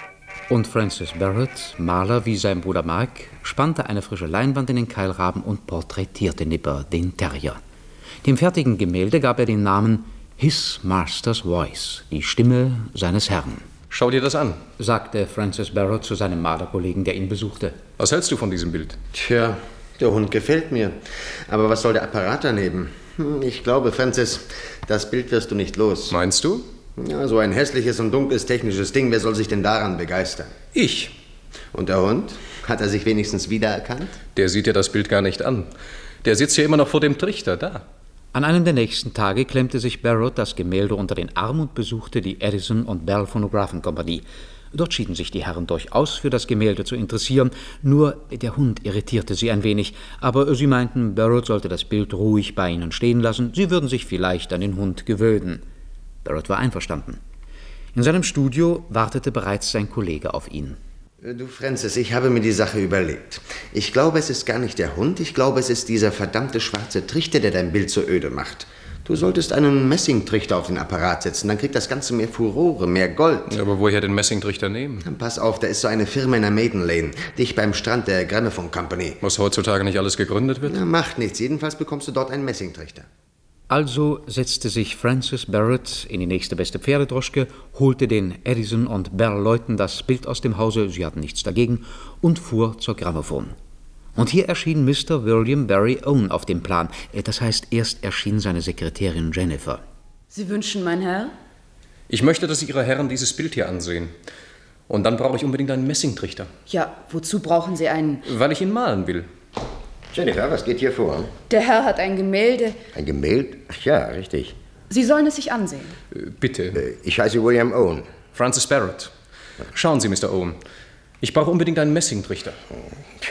Und Francis Barrett, Maler wie sein Bruder Mark, spannte eine frische Leinwand in den Keilrahmen und porträtierte Nipper, den Terrier. Dem fertigen Gemälde gab er den Namen His Master's Voice, die Stimme seines Herrn.
Schau dir das an,
sagte Francis Barrett zu seinem Malerkollegen, der ihn besuchte.
Was hältst du von diesem Bild?
Tja, der Hund gefällt mir. Aber was soll der Apparat daneben? Ich glaube, Francis, das Bild wirst du nicht los.
Meinst du?
Ja, so ein hässliches und dunkles technisches Ding, wer soll sich denn daran begeistern?
Ich.
Und der Hund? Hat er sich wenigstens wiedererkannt?
Der sieht ja das Bild gar nicht an. Der sitzt ja immer noch vor dem Trichter, da.
An einem der nächsten Tage klemmte sich Barrett das Gemälde unter den Arm und besuchte die Edison und Bell Phonographen Company. Dort schieden sich die Herren durchaus für das Gemälde zu interessieren, nur der Hund irritierte sie ein wenig, aber sie meinten, Barrett sollte das Bild ruhig bei ihnen stehen lassen, sie würden sich vielleicht an den Hund gewöhnen. Barrett war einverstanden. In seinem Studio wartete bereits sein Kollege auf ihn.
Du, Francis, ich habe mir die Sache überlegt. Ich glaube, es ist gar nicht der Hund, ich glaube, es ist dieser verdammte schwarze Trichter, der dein Bild so öde macht. Du solltest einen Messingtrichter auf den Apparat setzen, dann kriegt das Ganze mehr Furore, mehr Gold.
Aber woher den Messingtrichter nehmen?
Dann pass auf, da ist so eine Firma in der Maiden Lane, dicht beim Strand der Gramophone Company.
Was heutzutage nicht alles gegründet wird?
Na, macht nichts, jedenfalls bekommst du dort einen Messingtrichter.
Also setzte sich Francis Barrett in die nächste beste Pferdedroschke, holte den Edison und Bell-Leuten das Bild aus dem Hause, sie hatten nichts dagegen, und fuhr zur Grammophon. Und hier erschien Mister William Barry Owen auf dem Plan. Das heißt, erst erschien seine Sekretärin Jennifer.
Sie wünschen, mein Herr?
Ich möchte, dass Ihre Herren dieses Bild hier ansehen. Und dann brauche ich unbedingt einen Messingtrichter.
Ja, wozu brauchen Sie einen?
Weil ich ihn malen will.
Jennifer, was geht hier vor?
Der Herr hat ein Gemälde.
Ein Gemälde? Ach ja, richtig.
Sie sollen es sich ansehen.
Äh, bitte.
Äh, ich heiße William Owen.
Francis Barrett. Schauen Sie, Mister Owen. Ich brauche unbedingt einen Messingtrichter.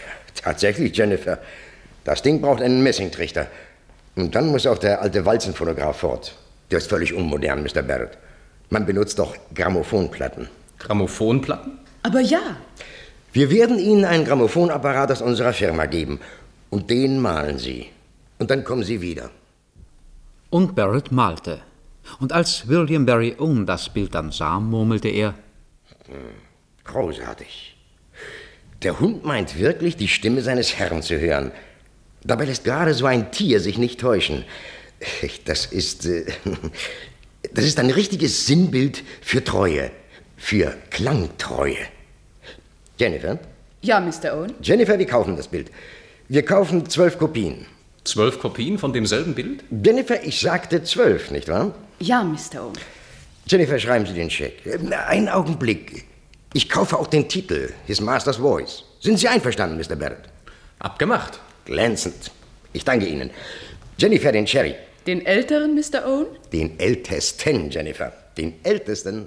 Tatsächlich, Jennifer. Das Ding braucht einen Messingtrichter. Und dann muss auch der alte Walzenphonograph fort. Der ist völlig unmodern, Mister Barrett. Man benutzt doch Grammophonplatten.
Grammophonplatten?
Aber ja.
Wir werden Ihnen einen Grammophonapparat aus unserer Firma geben. Und den malen Sie. Und dann kommen Sie wieder.
Und Barrett malte. Und als William Barry Owen das Bild dann sah, murmelte er:
Hm, großartig. Der Hund meint wirklich, die Stimme seines Herrn zu hören. Dabei lässt gerade so ein Tier sich nicht täuschen. Das ist, äh, das ist ein richtiges Sinnbild für Treue, für Klangtreue. Jennifer?
Ja, Mister Owen?
Jennifer, wir kaufen das Bild. Wir kaufen zwölf Kopien.
Zwölf Kopien von demselben Bild?
Jennifer, ich sagte zwölf, nicht wahr?
Ja, Mister Owen.
Jennifer, schreiben Sie den Scheck. Einen Augenblick. Ich kaufe auch den Titel, His Master's Voice. Sind Sie einverstanden, Mister Barrett?
Abgemacht.
Glänzend. Ich danke Ihnen. Jennifer, den Cherry.
Den älteren, Mister Owen?
Den ältesten, Jennifer. Den ältesten.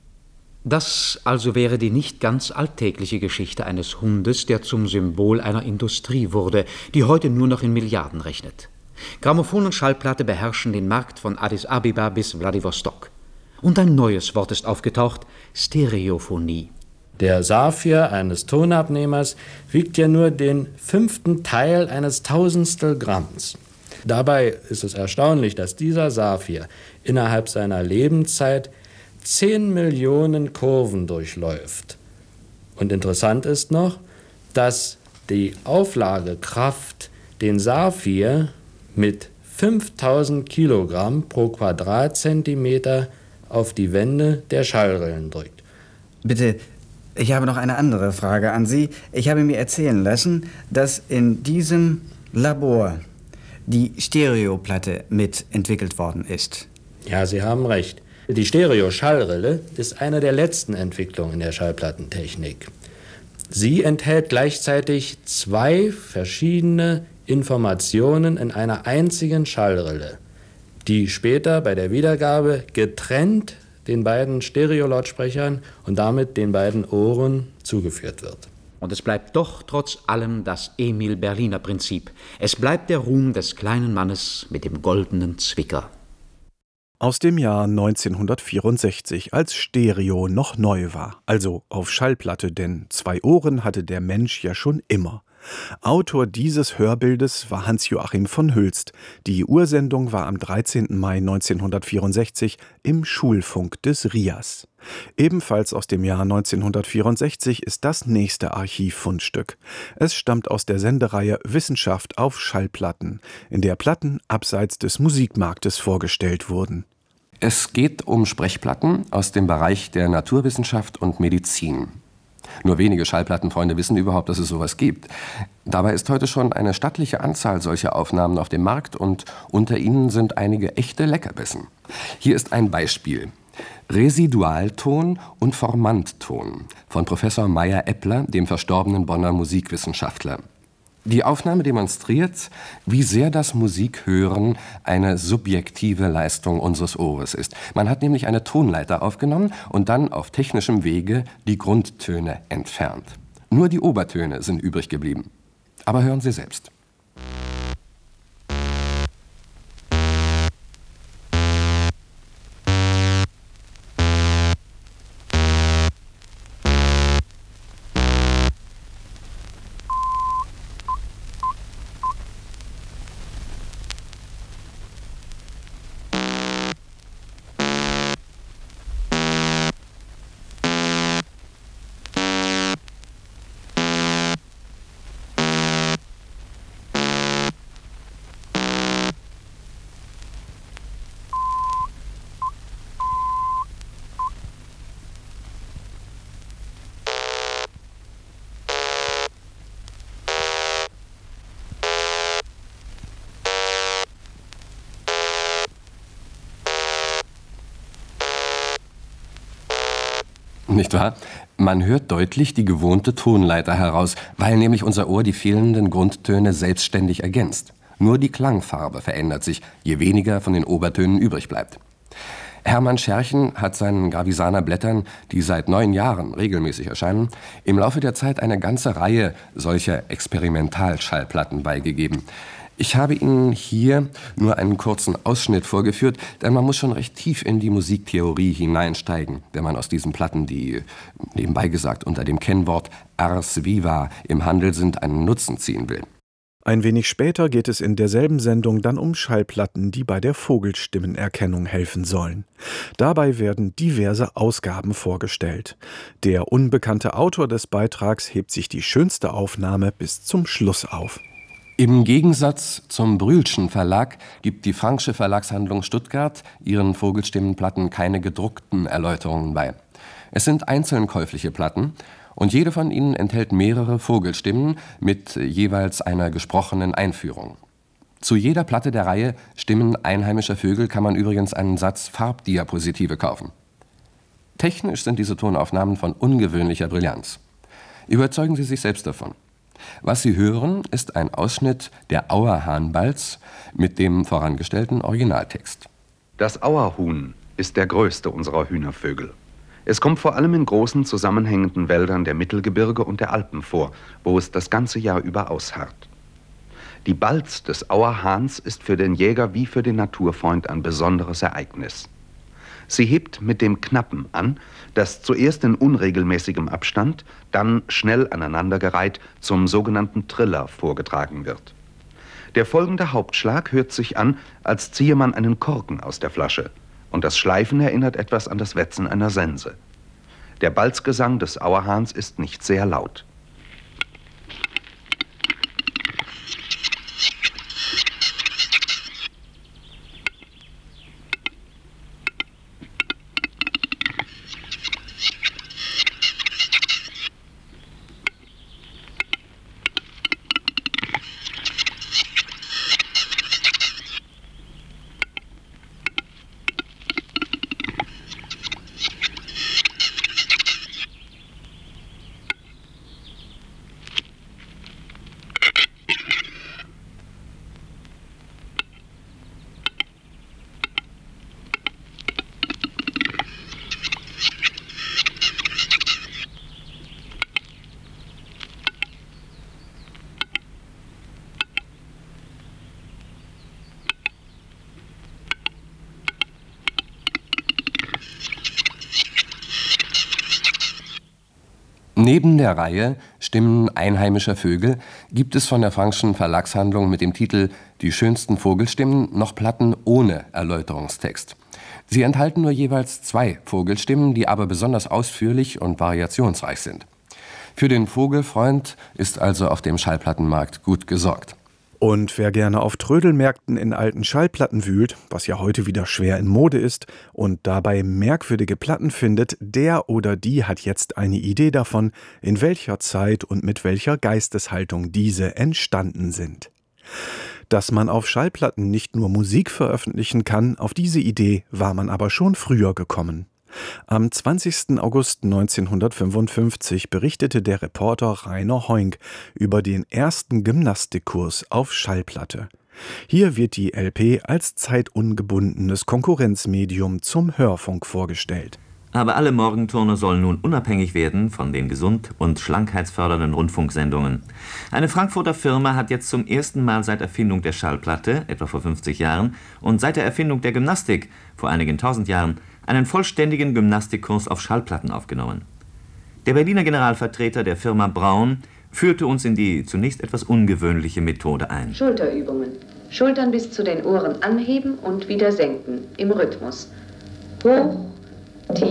Das also wäre die nicht ganz alltägliche Geschichte eines Hundes, der zum Symbol einer Industrie wurde, die heute nur noch in Milliarden rechnet. Grammophon und Schallplatte beherrschen den Markt von Addis Abeba bis Wladiwostok. Und ein neues Wort ist aufgetaucht: Stereophonie.
Der Saphir eines Tonabnehmers wiegt ja nur den fünften Teil eines Tausendstel Gramms. Dabei ist es erstaunlich, dass dieser Saphir innerhalb seiner Lebenszeit zehn Millionen Kurven durchläuft. Und interessant ist noch, dass die Auflagekraft den Saphir mit fünftausend Kilogramm pro Quadratzentimeter auf die Wände der Schallrillen drückt.
Bitte, ich habe noch eine andere Frage an Sie. Ich habe mir erzählen lassen, dass in diesem Labor die Stereoplatte mitentwickelt worden ist.
Ja, Sie haben recht. Die Stereo-Schallrille ist eine der letzten Entwicklungen in der Schallplattentechnik. Sie enthält gleichzeitig zwei verschiedene Informationen in einer einzigen Schallrille, die später bei der Wiedergabe getrennt den beiden Stereolautsprechern und damit den beiden Ohren zugeführt wird.
Und es bleibt doch trotz allem das Emil-Berliner-Prinzip. Es bleibt der Ruhm des kleinen Mannes mit dem goldenen Zwicker.
Aus dem Jahr neunzehnhundertvierundsechzig, als Stereo noch neu war, also auf Schallplatte, denn zwei Ohren hatte der Mensch ja schon immer. Autor dieses Hörbildes war Hans-Joachim von Hülst. Die Ursendung war am dreizehnten Mai neunzehnhundertvierundsechzig im Schulfunk des R I A S. Ebenfalls aus dem Jahr neunzehnhundertvierundsechzig ist das nächste Archivfundstück. Es stammt aus der Sendereihe Wissenschaft auf Schallplatten, in der Platten abseits des Musikmarktes vorgestellt wurden.
Es geht um Sprechplatten aus dem Bereich der Naturwissenschaft und Medizin. Nur wenige Schallplattenfreunde wissen überhaupt, dass es sowas gibt. Dabei ist heute schon eine stattliche Anzahl solcher Aufnahmen auf dem Markt und unter ihnen sind einige echte Leckerbissen. Hier ist ein Beispiel. Residualton und Formantton von Professor Meyer-Eppler, dem verstorbenen Bonner Musikwissenschaftler. Die Aufnahme demonstriert, wie sehr das Musikhören eine subjektive Leistung unseres Ohres ist. Man hat nämlich eine Tonleiter aufgenommen und dann auf technischem Wege die Grundtöne entfernt. Nur die Obertöne sind übrig geblieben. Aber hören Sie selbst. Nicht wahr? Man hört deutlich die gewohnte Tonleiter heraus, weil nämlich unser Ohr die fehlenden Grundtöne selbstständig ergänzt. Nur die Klangfarbe verändert sich, je weniger von den Obertönen übrig bleibt. Hermann Scherchen hat seinen Gravisaner Blättern, die seit neun Jahren regelmäßig erscheinen, im Laufe der Zeit eine ganze Reihe solcher Experimentalschallplatten beigegeben. Ich habe Ihnen hier nur einen kurzen Ausschnitt vorgeführt, denn man muss schon recht tief in die Musiktheorie hineinsteigen, wenn man aus diesen Platten, die nebenbei gesagt unter dem Kennwort Ars Viva im Handel sind, einen Nutzen ziehen will.
Ein wenig später geht es in derselben Sendung dann um Schallplatten, die bei der Vogelstimmenerkennung helfen sollen. Dabei werden diverse Ausgaben vorgestellt. Der unbekannte Autor des Beitrags hebt sich die schönste Aufnahme bis zum Schluss auf.
Im Gegensatz zum Brühlschen Verlag gibt die Franksche Verlagshandlung Stuttgart ihren Vogelstimmenplatten keine gedruckten Erläuterungen bei. Es sind einzeln käufliche Platten und jede von ihnen enthält mehrere Vogelstimmen mit jeweils einer gesprochenen Einführung. Zu jeder Platte der Reihe Stimmen einheimischer Vögel kann man übrigens einen Satz Farbdiapositive kaufen. Technisch sind diese Tonaufnahmen von ungewöhnlicher Brillanz. Überzeugen Sie sich selbst davon. Was Sie hören, ist ein Ausschnitt der Auerhahnbalz mit dem vorangestellten Originaltext.
Das Auerhuhn ist der größte unserer Hühnervögel. Es kommt vor allem in großen zusammenhängenden Wäldern der Mittelgebirge und der Alpen vor, wo es das ganze Jahr über ausharrt. Die Balz des Auerhahns ist für den Jäger wie für den Naturfreund ein besonderes Ereignis. Sie hebt mit dem Knappen an, das zuerst in unregelmäßigem Abstand, dann schnell aneinandergereiht zum sogenannten Triller vorgetragen wird. Der folgende Hauptschlag hört sich an, als ziehe man einen Korken aus der Flasche, und das Schleifen erinnert etwas an das Wetzen einer Sense. Der Balzgesang des Auerhahns ist nicht sehr laut.
Neben der Reihe Stimmen einheimischer Vögel gibt es von der Frankschen Verlagshandlung mit dem Titel »Die schönsten Vogelstimmen« noch Platten ohne Erläuterungstext. Sie enthalten nur jeweils zwei Vogelstimmen, die aber besonders ausführlich und variationsreich sind. Für den Vogelfreund ist also auf dem Schallplattenmarkt gut gesorgt.
Und wer gerne auf Trödelmärkten in alten Schallplatten wühlt, was ja heute wieder schwer in Mode ist, und dabei merkwürdige Platten findet, der oder die hat jetzt eine Idee davon, in welcher Zeit und mit welcher Geisteshaltung diese entstanden sind. Dass man auf Schallplatten nicht nur Musik veröffentlichen kann, auf diese Idee war man aber schon früher gekommen. Am zwanzigsten August neunzehnhundertfünfundfünfzig berichtete der Reporter Rainer Heunk über den ersten Gymnastikkurs auf Schallplatte. Hier wird die L P als zeitungebundenes Konkurrenzmedium zum Hörfunk vorgestellt.
Aber alle Morgenturner sollen nun unabhängig werden von den gesund- und schlankheitsfördernden Rundfunksendungen. Eine Frankfurter Firma hat jetzt zum ersten Mal seit Erfindung der Schallplatte, etwa vor fünfzig Jahren, und seit der Erfindung der Gymnastik, vor einigen tausend Jahren, einen vollständigen Gymnastikkurs auf Schallplatten aufgenommen. Der Berliner Generalvertreter der Firma Braun führte uns in die zunächst etwas ungewöhnliche Methode ein.
Schulterübungen. Schultern bis zu den Ohren anheben und wieder senken, im Rhythmus. Hoch, tief,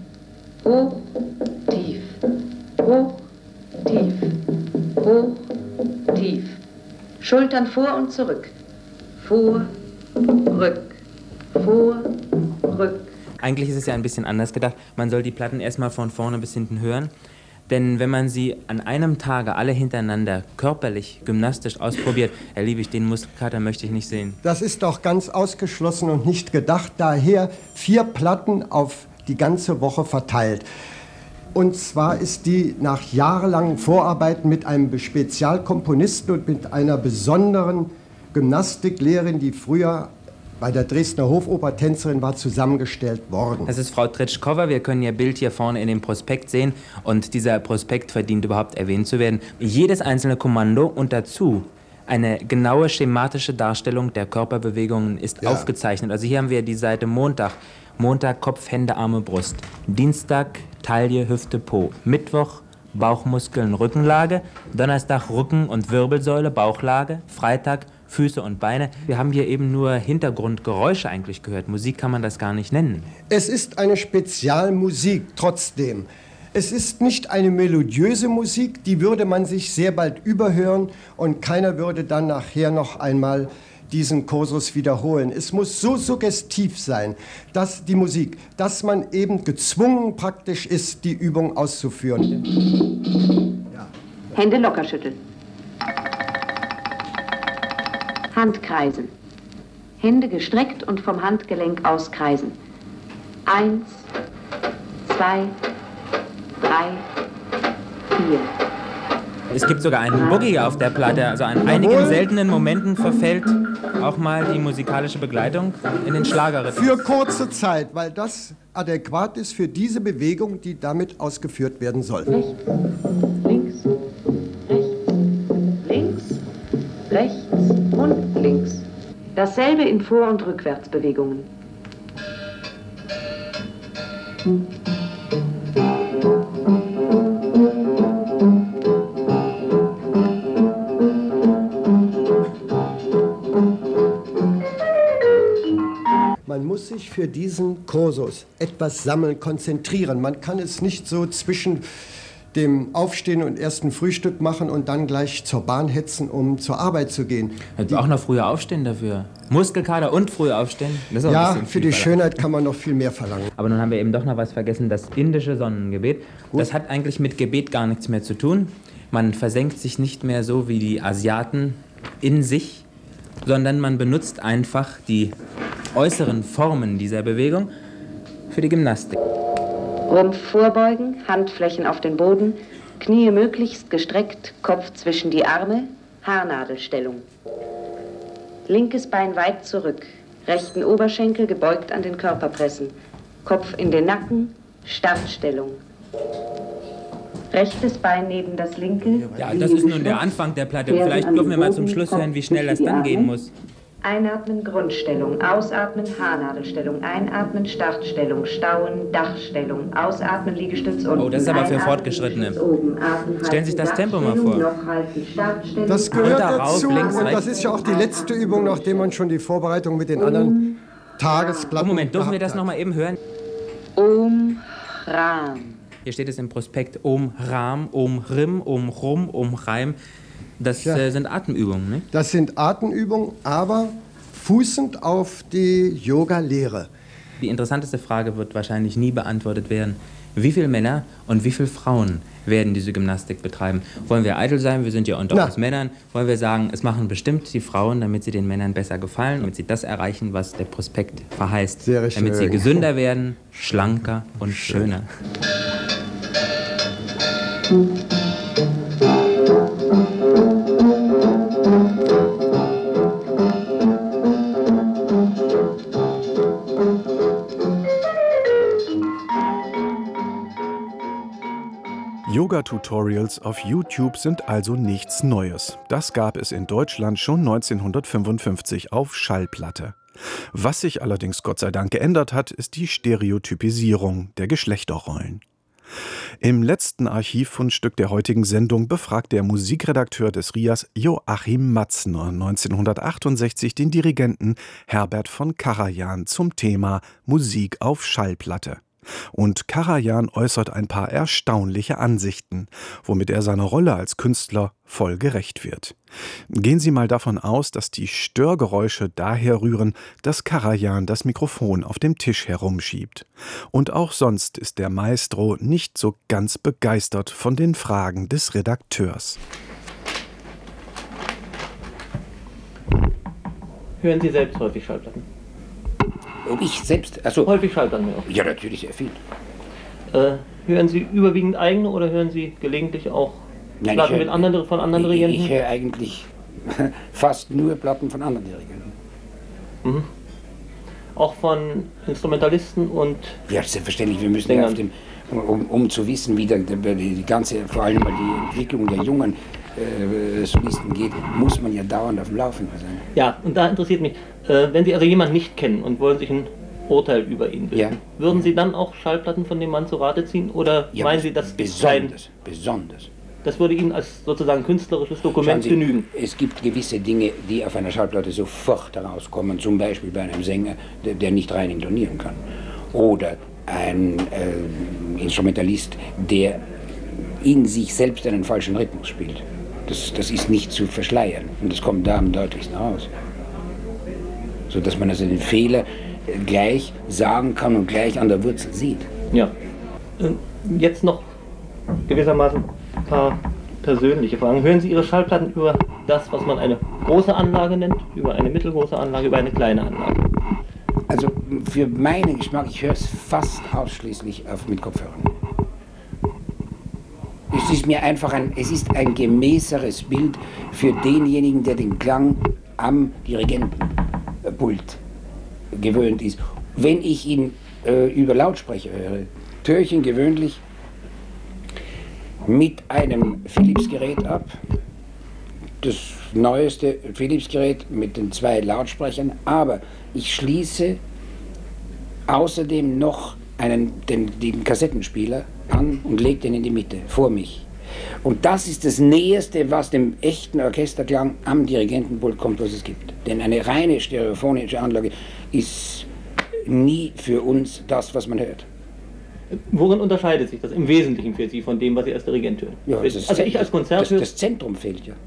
hoch, tief, hoch, tief, hoch, tief. Schultern vor und zurück. Vor, rück, vor, rück.
Eigentlich ist es ja ein bisschen anders gedacht. Man soll die Platten erstmal von vorne bis hinten hören. Denn wenn man sie an einem Tage alle hintereinander körperlich, gymnastisch ausprobiert, erlebe ich den Muskelkater, möchte ich nicht sehen.
Das ist doch ganz ausgeschlossen und nicht gedacht. Daher vier Platten auf die ganze Woche verteilt. Und zwar ist die nach jahrelangen Vorarbeiten mit einem Spezialkomponisten und mit einer besonderen Gymnastiklehrerin, die früher bei der Dresdner Hofoper-Tänzerin war zusammengestellt worden.
Das ist Frau Tretschkowa. Wir können ihr Bild hier vorne in dem Prospekt sehen. Und dieser Prospekt verdient überhaupt erwähnt zu werden. Jedes einzelne Kommando und dazu eine genaue schematische Darstellung der Körperbewegungen ist ja. aufgezeichnet. Also hier haben wir die Seite Montag. Montag Kopf, Hände, Arme, Brust. Dienstag Taille, Hüfte, Po. Mittwoch Bauchmuskeln, Rückenlage. Donnerstag Rücken- und Wirbelsäule, Bauchlage. Freitag Füße und Beine. Wir haben hier eben nur Hintergrundgeräusche eigentlich gehört. Musik kann man das gar nicht nennen.
Es ist eine Spezialmusik trotzdem. Es ist nicht eine melodiöse Musik, die würde man sich sehr bald überhören und keiner würde dann nachher noch einmal diesen Kursus wiederholen. Es muss so suggestiv sein, dass die Musik, dass man eben gezwungen praktisch ist, die Übung auszuführen.
Ja. Hände locker schütteln. Handkreisen. Hände gestreckt und vom Handgelenk auskreisen. Eins, zwei, drei, vier.
Es gibt sogar einen Boogie auf der Platte. Also an einigen seltenen Momenten verfällt auch mal die musikalische Begleitung in den Schlagerrhythmus.
Für kurze Zeit, weil das adäquat ist für diese Bewegung, die damit ausgeführt werden soll.
Rechts, links, rechts, links, rechts und links. Dasselbe in Vor- und Rückwärtsbewegungen.
Man muss sich für diesen Kursus etwas sammeln, konzentrieren. Man kann es nicht so zwischen dem Aufstehen und ersten Frühstück machen und dann gleich zur Bahn hetzen, um zur Arbeit zu gehen.
Also auch noch früher aufstehen dafür. Muskelkater und früher aufstehen. Das ist auch
ja,
ein
für die Schönheit kann man noch viel mehr verlangen.
Aber nun haben wir eben doch noch was vergessen, das indische Sonnengebet. Gut. Das hat eigentlich mit Gebet gar nichts mehr zu tun. Man versenkt sich nicht mehr so wie die Asiaten in sich, sondern man benutzt einfach die äußeren Formen dieser Bewegung für die Gymnastik.
Rumpf vorbeugen, Handflächen auf den Boden, Knie möglichst gestreckt, Kopf zwischen die Arme, Haarnadelstellung. Linkes Bein weit zurück, rechten Oberschenkel gebeugt an den Körper pressen, Kopf in den Nacken, Startstellung. Rechtes Bein neben das linke.
Ja, das ist nun der Anfang der Platte. Vielleicht dürfen wir mal zum Schluss hören, wie schnell das dann gehen muss.
Einatmen, Grundstellung, ausatmen, Haarnadelstellung, einatmen, Startstellung, Stauen, Dachstellung, ausatmen, Liegestütz unten.
Oh, das ist aber für Fortgeschrittene. Stellen Sie sich das Tempo mal vor.
Das gehört dazu und das ist ja auch die letzte Übung, nachdem man schon die Vorbereitung mit den anderen Tagesplatten...
Oh, Moment, dürfen wir das noch mal eben hören?
Om Ram.
Hier steht es im Prospekt Om Ram, Om Rim, Om Rum, Om Reim. Das ja. äh, sind Atemübungen, ne?
Das sind Atemübungen, aber fußend auf die Yoga-Lehre.
Die interessanteste Frage wird wahrscheinlich nie beantwortet werden. Wie viele Männer und wie viele Frauen werden diese Gymnastik betreiben? Wollen wir eitel sein? Wir sind ja unter uns Männern. Wollen wir sagen, es machen bestimmt die Frauen, damit sie den Männern besser gefallen, damit sie das erreichen, was der Prospekt verheißt.
Sehr
damit
schön.
sie gesünder werden, schlanker und schöner.
Yoga-Tutorials auf YouTube sind also nichts Neues. Das gab es in Deutschland schon neunzehnhundertfünfundfünfzig auf Schallplatte. Was sich allerdings Gott sei Dank geändert hat, ist die Stereotypisierung der Geschlechterrollen. Im letzten Archivfundstück der heutigen Sendung befragt der Musikredakteur des R I A S Joachim Matzner neunzehnhundertachtundsechzig den Dirigenten Herbert von Karajan zum Thema Musik auf Schallplatte. Und Karajan äußert ein paar erstaunliche Ansichten, womit er seiner Rolle als Künstler voll gerecht wird. Gehen Sie mal davon aus, dass die Störgeräusche daher rühren, dass Karajan das Mikrofon auf dem Tisch herumschiebt. Und auch sonst ist der Maestro nicht so ganz begeistert von den Fragen des Redakteurs.
Hören Sie selbst häufig Schallplatten?
Und ich selbst? Achso.
Häufig Schallplatten auch.
Ja, natürlich, sehr viel.
Äh, hören Sie überwiegend eigene oder hören Sie gelegentlich auch
Nein,
Platten
hör,
mit anderen, von anderen
ich,
Dirigenten?
Ich höre eigentlich fast nur Platten von anderen Dirigenten.
Mhm. auch von Instrumentalisten und
Ja, selbstverständlich, wir müssen
Sängern.
auf dem, um, um zu wissen, wie der, der, die ganze, vor allem die Entwicklung der jungen äh, Solisten geht, muss man ja dauernd auf dem Laufenden sein.
Ja, und da interessiert mich, äh, wenn Sie also jemanden nicht kennen und wollen sich ein Urteil über ihn bilden,
Ja.
würden Sie dann auch Schallplatten von dem Mann zu Rate ziehen oder
Ja,
meinen Sie, das
besonders, besonders.
Das würde Ihnen als sozusagen künstlerisches Dokument
Sie,
genügen?
Es gibt gewisse Dinge, die auf einer Schallplatte sofort herauskommen, zum Beispiel bei einem Sänger, der, der nicht rein intonieren kann. Oder ein äh, Instrumentalist, der in sich selbst einen falschen Rhythmus spielt. Das, das ist nicht zu verschleiern und das kommt da am deutlichsten raus. So dass man also den Fehler gleich sagen kann und gleich an der Wurzel sieht.
Ja. Jetzt noch gewissermaßen ein paar persönliche Fragen. Hören Sie Ihre Schallplatten über das, was man eine große Anlage nennt, über eine mittelgroße Anlage, über eine kleine Anlage?
Also für meinen Geschmack, ich höre es fast ausschließlich auf, mit Kopfhörern. Es ist mir einfach ein, es ist ein gemäßeres Bild für denjenigen, der den Klang am Dirigentenpult gewöhnt ist. Wenn ich ihn äh, über Lautsprecher höre, höre ich ihn gewöhnlich mit einem Philips-Gerät ab. Das neueste Philips-Gerät mit den zwei Lautsprechern, aber ich schließe außerdem noch einen, den, den Kassettenspieler an und lege den in die Mitte, vor mich. Und das ist das Näherste, was dem echten Orchesterklang am Dirigentenpult kommt, was es gibt. Denn eine reine stereophonische Anlage ist nie für uns das, was man hört.
Worin unterscheidet sich das im Wesentlichen für Sie von dem, was Sie als Dirigent hören?
Ja, das
also ich als Konzerthörer...
Das, das Zentrum fehlt ja.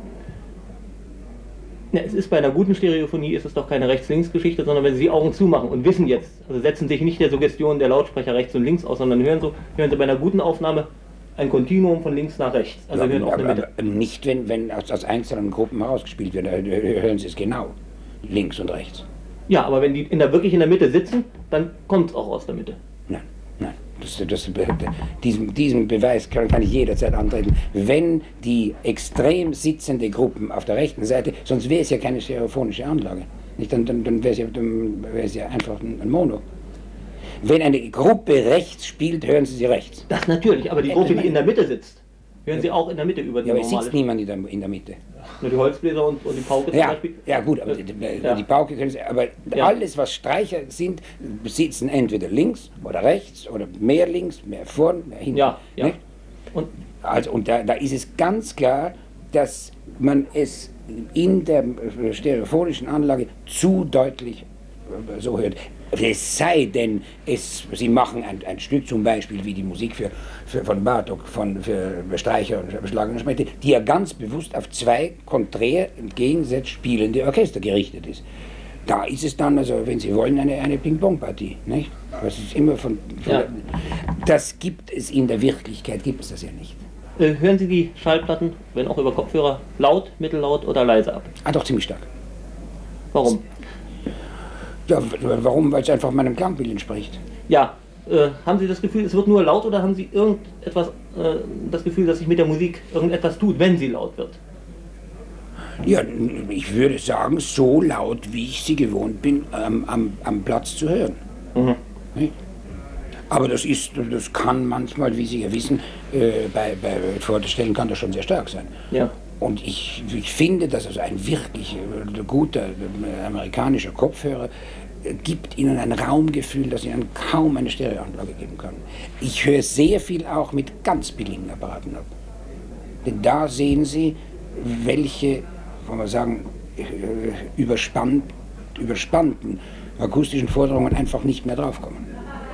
Ja, es ist bei einer guten Stereophonie ist es doch keine Rechts-Links-Geschichte, sondern wenn Sie die Augen zumachen und wissen jetzt, also setzen sich nicht der Suggestion der Lautsprecher rechts und links aus, sondern hören, so, hören Sie bei einer guten Aufnahme ein Kontinuum von links nach rechts. Also
ja,
hören auch
aber,
eine Mitte.
aber nicht, wenn, wenn aus, aus einzelnen Gruppen herausgespielt wird, da hören Sie es genau, links und rechts.
Ja, aber wenn die in der, wirklich in der Mitte sitzen, dann kommt es auch aus der Mitte.
Nein, nein. Das, das, diesen, diesen Beweis kann, kann ich jederzeit antreten. Wenn die extrem sitzende Gruppen auf der rechten Seite, sonst wäre es ja keine stereophonische Anlage. Nicht, dann dann, dann wäre es ja, ja einfach ein, ein Mono. Wenn eine Gruppe rechts spielt, hören Sie sie rechts.
Das natürlich, aber die Gruppe, die in der Mitte sitzt, hören Sie auch in der Mitte über die
ja, aber es
normale...
sitzt niemand in der, in der Mitte.
Nur die Holzbläser und, und die Pauke zum
ja,
Beispiel?
Ja gut, aber die,
Ja.
die Pauke können Sie... Aber
Ja.
alles, was Streicher sind, sitzen entweder links oder rechts oder mehr links, mehr vorn, mehr hinten.
Ja, ja.
Nicht? Und, also, und da, da ist es ganz klar, dass man es in der stereophonischen Anlage zu deutlich so hört. Es sei denn, es, Sie machen ein, ein Stück zum Beispiel wie die Musik für, für, von Bartók, von, für Streicher und Schlager und Schmette, die ja ganz bewusst auf zwei konträr entgegengesetzt spielende Orchester gerichtet ist. Da ist es dann, also wenn Sie wollen, eine, eine Ping-Pong-Partie. Nicht? Das ist immer von, von
Ja.
Das gibt es in der Wirklichkeit, gibt es das ja nicht.
Äh, hören Sie die Schallplatten, wenn auch über Kopfhörer, laut, mittellaut oder leise ab?
Ah, doch, ziemlich stark.
Warum?
Ja, warum? Weil es einfach meinem Klangbild entspricht.
Ja, äh, haben Sie das Gefühl, es wird nur laut oder haben Sie irgendetwas, äh, das Gefühl, dass sich mit der Musik irgendetwas tut, wenn sie laut wird?
Ja, ich würde sagen, so laut, wie ich sie gewohnt bin, ähm, am, am Platz zu hören.
Mhm.
Nicht? Aber das ist, das kann manchmal, wie Sie ja wissen, äh, bei, bei Vorderstellen kann das schon sehr stark sein.
Ja.
Und ich, ich finde, dass also ein wirklich äh, guter äh, amerikanischer Kopfhörer äh, gibt Ihnen ein Raumgefühl, das Ihnen kaum eine Stereoanlage geben kann. Ich höre sehr viel auch mit ganz billigen Apparaten ab. Denn da sehen Sie, welche, wollen wir sagen, äh, überspannt, überspannten akustischen Forderungen einfach nicht mehr draufkommen.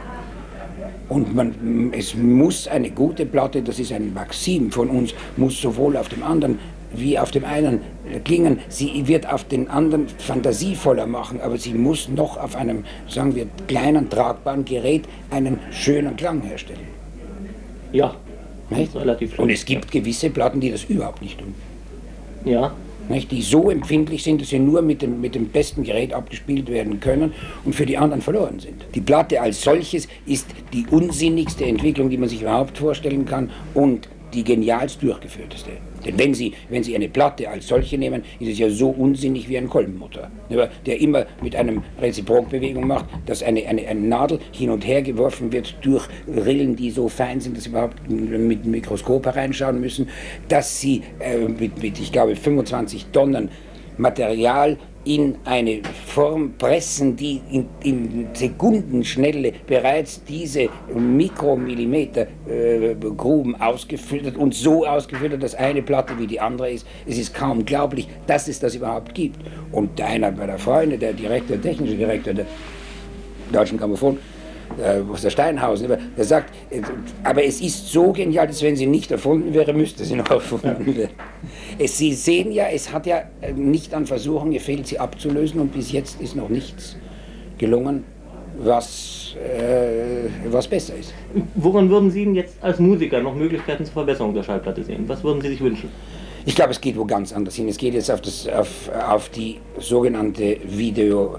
Und man, es muss eine gute Platte, das ist ein Maxim von uns, muss sowohl auf dem anderen wie auf dem einen klingen. Sie wird auf den anderen fantasievoller machen, aber sie muss noch auf einem, sagen wir, kleinen, tragbaren Gerät einen schönen Klang herstellen.
Ja,
Nicht?
relativ
Und es gibt gewisse Platten, die das überhaupt nicht tun.
Ja.
Nicht? Die so empfindlich sind, dass sie nur mit dem, mit dem besten Gerät abgespielt werden können und für die anderen verloren sind. Die Platte als solches ist die unsinnigste Entwicklung, die man sich überhaupt vorstellen kann und die genialst durchgeführteste. Denn wenn Sie, wenn Sie eine Platte als solche nehmen, ist es ja so unsinnig wie ein Kolbenmotor, der immer mit einer Reziprokbewegung macht, dass eine, eine, eine Nadel hin und her geworfen wird durch Rillen, die so fein sind, dass Sie überhaupt mit dem Mikroskop hereinschauen müssen, dass Sie äh, mit, mit, ich glaube, fünfundzwanzig Tonnen Material in eine Form pressen, die in, in Sekundenschnelle bereits diese Mikromillimeter äh, Gruben ausgefüllt hat und so ausgefüllt hat, dass eine Platte wie die andere ist. Es ist kaum glaublich, dass es das überhaupt gibt. Und einer meiner Freunde, der Direktor, der technische Direktor der Deutschen Grammophon, äh, aus der Steinhausen, der sagt, äh, aber es ist so genial, dass wenn sie nicht erfunden wäre, müsste sie noch erfunden werden. Es, Sie sehen ja, es hat ja nicht an Versuchen gefehlt, sie abzulösen und bis jetzt ist noch nichts gelungen, was, äh, was besser ist.
Woran würden Sie denn jetzt als Musiker noch Möglichkeiten zur Verbesserung der Schallplatte sehen? Was würden Sie sich wünschen?
Ich glaube, es geht wo ganz anders hin. Es geht jetzt auf, das, auf, auf die sogenannte Video,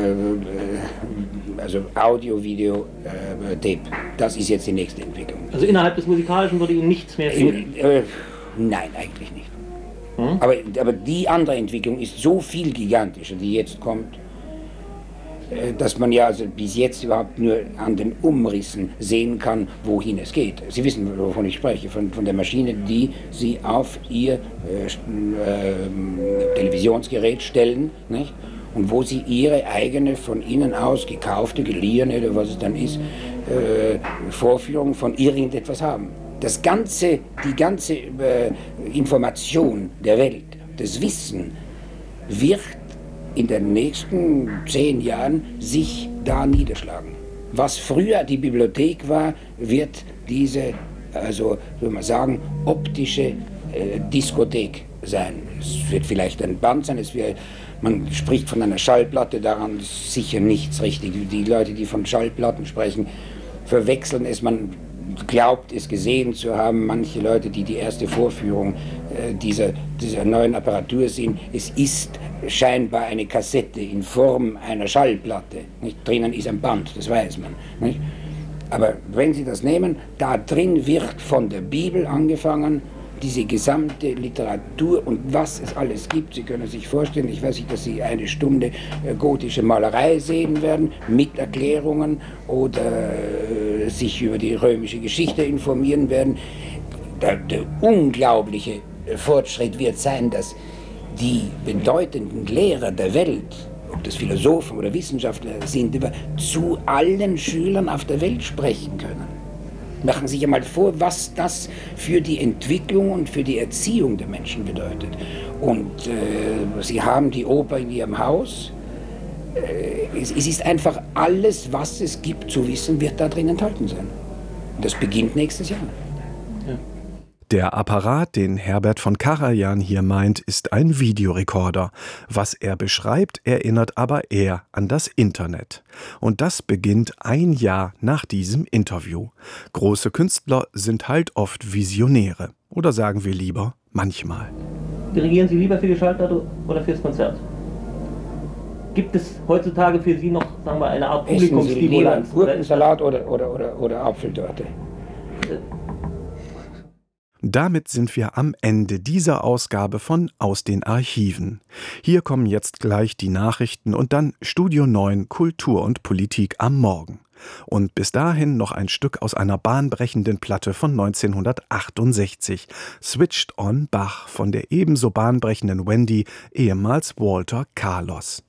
äh, also Audio-Video-Tape. Das ist jetzt die nächste Entwicklung.
Also innerhalb des Musikalischen würde Ihnen nichts mehr fehlen?
In, äh, nein, eigentlich nicht. Hm? Aber, aber die andere Entwicklung ist so viel gigantischer, die jetzt kommt, dass man ja also bis jetzt überhaupt nur an den Umrissen sehen kann, wohin es geht. Sie wissen, wovon ich spreche, von, von der Maschine, die Sie auf Ihr äh, äh, Televisionsgerät stellen, nicht? Und wo Sie Ihre eigene, von Ihnen aus gekaufte, geliehene, oder was es dann ist, äh, Vorführung von irgendetwas haben. Das ganze, die ganze äh, Information der Welt, das Wissen, wird in den nächsten zehn Jahren sich da niederschlagen. Was früher die Bibliothek war, wird diese, also soll man sagen, optische äh, Diskothek sein. Es wird vielleicht ein Band sein, es wird, man spricht von einer Schallplatte, daran ist sicher nichts richtig. Die Leute, die von Schallplatten sprechen, verwechseln es, man glaubt es gesehen zu haben, manche Leute, die die erste Vorführung äh, dieser, dieser neuen Apparatur sehen, es ist scheinbar eine Kassette in Form einer Schallplatte. Nicht? Drinnen ist ein Band, das weiß man. Nicht? Aber wenn Sie das nehmen, da drin wird von der Bibel angefangen, diese gesamte Literatur und was es alles gibt. Sie können sich vorstellen, ich weiß nicht, dass Sie eine Stunde äh, gotische Malerei sehen werden, mit Erklärungen oder äh, sich über die römische Geschichte informieren werden. Der, der unglaubliche Fortschritt wird sein, dass die bedeutenden Lehrer der Welt, ob das Philosophen oder Wissenschaftler sind, zu allen Schülern auf der Welt sprechen können. Machen Sie sich einmal vor, was das für die Entwicklung und für die Erziehung der Menschen bedeutet. Und äh, Sie haben die Oper in Ihrem Haus. Äh, es, es ist einfach alles, was es gibt zu wissen, wird da drin enthalten sein. Das beginnt nächstes Jahr.
Der Apparat, den Herbert von Karajan hier meint, ist ein Videorekorder. Was er beschreibt, erinnert aber eher an das Internet. Und das beginnt ein Jahr nach diesem Interview. Große Künstler sind halt oft Visionäre. Oder sagen wir lieber, manchmal.
Dirigieren Sie lieber für die Schallplatte oder fürs Konzert? Gibt es heutzutage für Sie noch, sagen wir, eine Art Publikumsstimulanz?
Gurkensalat oder, oder, oder, oder Apfeltorte?
Damit sind wir am Ende dieser Ausgabe von Aus den Archiven. Hier kommen jetzt gleich die Nachrichten und dann Studio neun Kultur und Politik am Morgen. Und bis dahin noch ein Stück aus einer bahnbrechenden Platte von neunzehnhundertachtundsechzig, Switched on Bach von der ebenso bahnbrechenden Wendy, ehemals Walter Carlos.